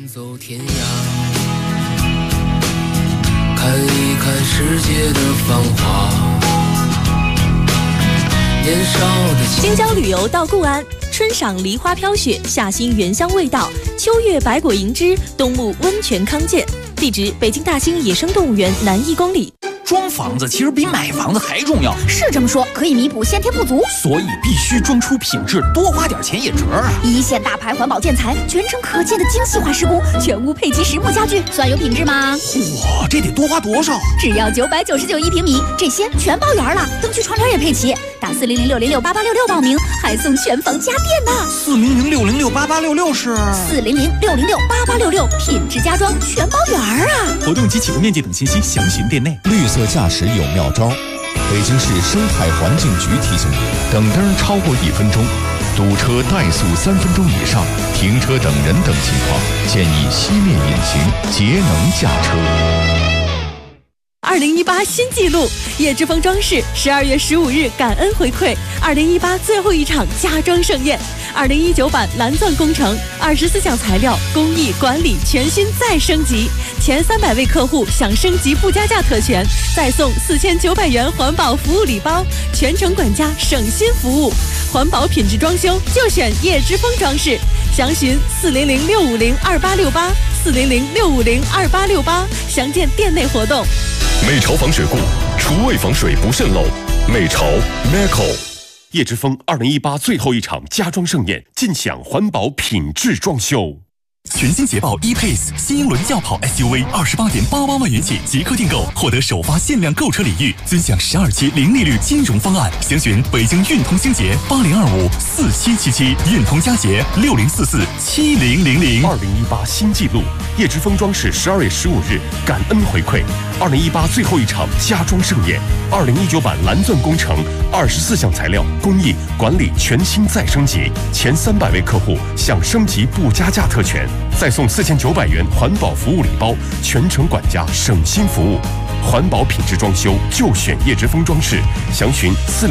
看一看世界的繁华。年少的京郊旅游到固安，春赏梨花飘雪，夏欣原香味道，秋月百果迎之，冬沐温泉康健。地址：北京大兴野生动物园南1公里。 装房子其实比买房子还重要。 是这么说，可以弥补先天不足， 所以必须装出品质，多花点钱也值啊！ 一线大牌环保建材，全程可见的精细化施工，全屋配齐实木家具，算有品质吗？ 哇，这得多花多少？ 只要999一平米，这些全包圆了，灯具窗帘也配齐。打40060688866报名，还送全房家电呢。 40060688866是 40060688866，品质家装全包圆啊！ 活动及起步面积等信息详询店内。 绿色驾驶有妙招，北京市生态环境局提醒你：等灯超过1分钟，堵车怠速3分钟以上，停车等人等情况，建议熄灭引擎，节能驾车。 2018新纪录，叶之峰装饰12月15日感恩回馈2018最后一场家装盛宴，2019版蓝钻工程24项材料工艺管理全新再升级，前300位客户享升级不加价特权，再送4900元环保服务礼包，全程管家省心服务，环保品质装修就选叶之峰装饰，详询40065028868 40065028868，详见店内活动。 美潮防水固，厨卫防水不渗漏。美潮 Meco。叶之峰2018最后一场家装盛宴，尽享环保品质装修。 全新捷豹 E-Pace 新英伦轿跑 SUV28.88万元起即刻订购，获得首发限量购车礼遇，尊享12期零利率金融方案。详询北京运通星捷80254777，运通佳捷60447000。 2018新纪录，叶之峰装饰12月15日感恩回馈2018最后一场家装盛宴。2019版蓝钻工程24项材料工艺管理全新再升级，前300位客户享升级不加价特权，再送4900元环保服务礼包，全程管家省心服务。环保品质装修就选叶之峰装饰，详询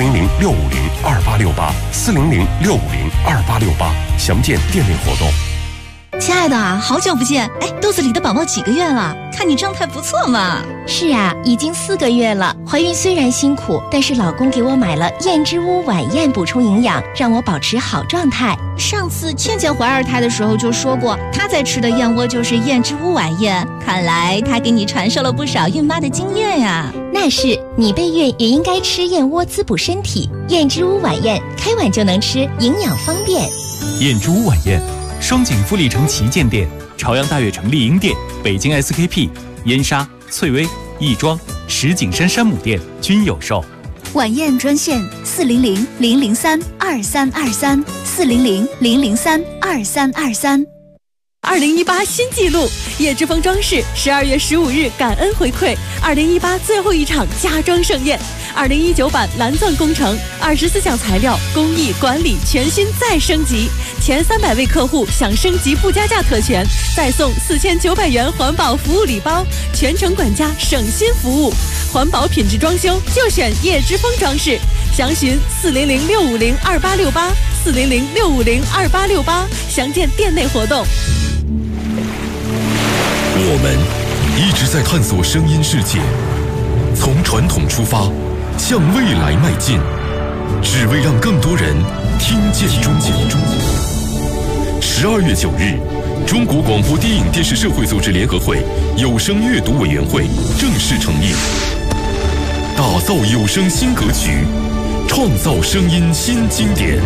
40065028868 40065028868，详见店内活动。 亲爱的啊，好久不见！哎，肚子里的宝宝几个月了？看你状态不错嘛。 是啊，已经4个月了。怀孕虽然辛苦，但是老公给我买了燕之屋晚宴补充营养，让我保持好状态。 上次倩倩怀2胎的时候就说过，她在吃的燕窝就是燕之屋晚宴。看来她给你传授了不少孕妈的经验呀。 那是，你备孕也应该吃燕窝滋补身体。燕之屋晚宴，开碗就能吃，营养方便。 燕之屋晚宴。双井富力城旗舰店、朝阳大悦城丽婴店、北京 SKP、燕莎、翠微、亦庄、石景山山姆店均有售。 晚宴专线400-003-2323 400-003-2323。 2018新纪录，叶之峰装饰12月15日感恩回馈2018最后一场家装盛宴。2019版蓝钻工程24项材料工艺管理全新再升级，前300位客户享升级不加价特权，再送4900元环保服务礼包，全程管家省心服务。环保品质装修就选叶之峰装饰，详询40065028868 40065028868，详见店内活动。 我们一直在探索声音世界，从传统出发，向未来迈进，只为让更多人听见中国。12月9日，中国广播电影电视社会组织联合会有声阅读委员会正式成立，打造有声新格局，创造声音新经典。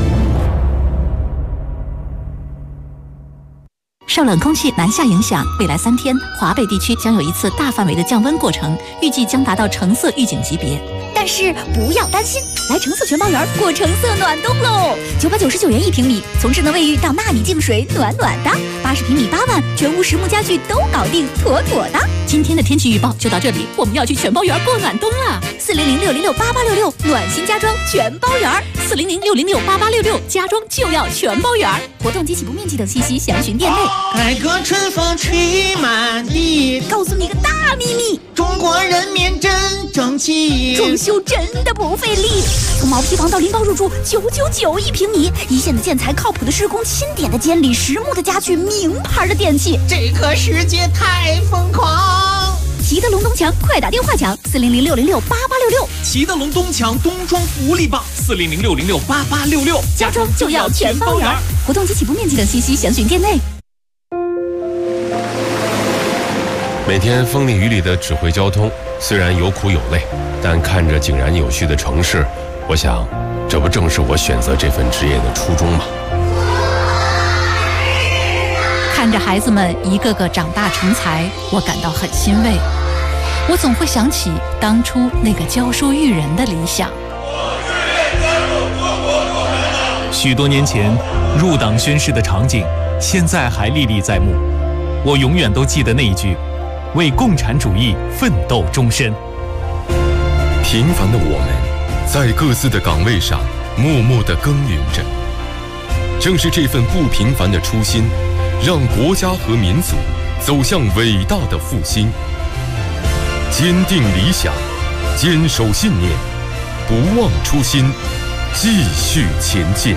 受冷空气南下影响，未来3天，华北地区将有一次大范围的降温过程，预计将达到橙色预警级别。 但是不要担心，来橙色全包园过橙色暖冬喽！999元1平米，从智能卫浴到纳米净水，暖暖的；80平米8万，全屋实木家具都搞定，妥妥的。 今天的天气预报就到这里，我们要去全包园过暖冬了。 400-606-8866，暖心家装全包园。 400-606-8866，家装就要全包园。 活动及起步面积等信息详询店内。 改革春风吹满地， 告诉你个大秘密， 中国人民真争气， 装修真的不费力。从毛坯房到拎包入住，999一平米，一线的建材，靠谱的施工，钦点的监理，实木的家具，名牌的电器， 这个世界太疯狂。 齐德龙东墙，快打电话抢400-606-8866。 齐德龙东墙冬装福利棒，400-606-8866， 家装就要全包圆。活动及起步面积等信息详询店内。 每天风里雨里的指挥交通，虽然有苦有累，但看着井然有序的城市，我想，这不正是我选择这份职业的初衷吗？ 看着孩子们一个个长大成才，我感到很欣慰。我总会想起当初那个教书育人的理想。 许多年前入党宣誓的场景，现在还历历在目。我永远都记得那一句：为共产主义奋斗终身。 平凡的我们，在各自的岗位上默默地耕耘着。正是这份不平凡的初心，让国家和民族走向伟大的复兴。坚定理想，坚守信念，不忘初心，继续前进。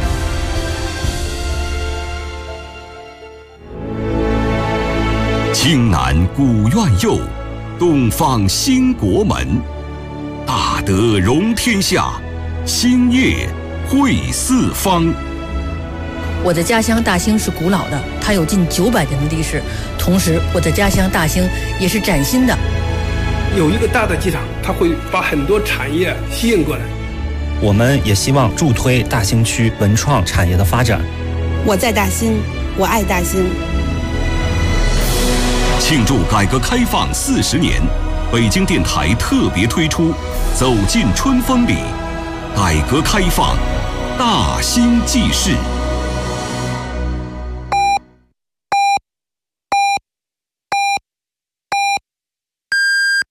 青南古院右，东方兴国门。大德容天下，兴业惠四方。 我的家乡大兴是古老的，它有近900年的历史。同时，我的家乡大兴也是崭新的。 有一个大的机场，它会把很多产业吸引过来。 我们也希望助推大兴区文创产业的发展。 我在大兴，我爱大兴。 庆祝改革开放40年，北京电台特别推出《走进春风里》，改革开放，大兴纪事。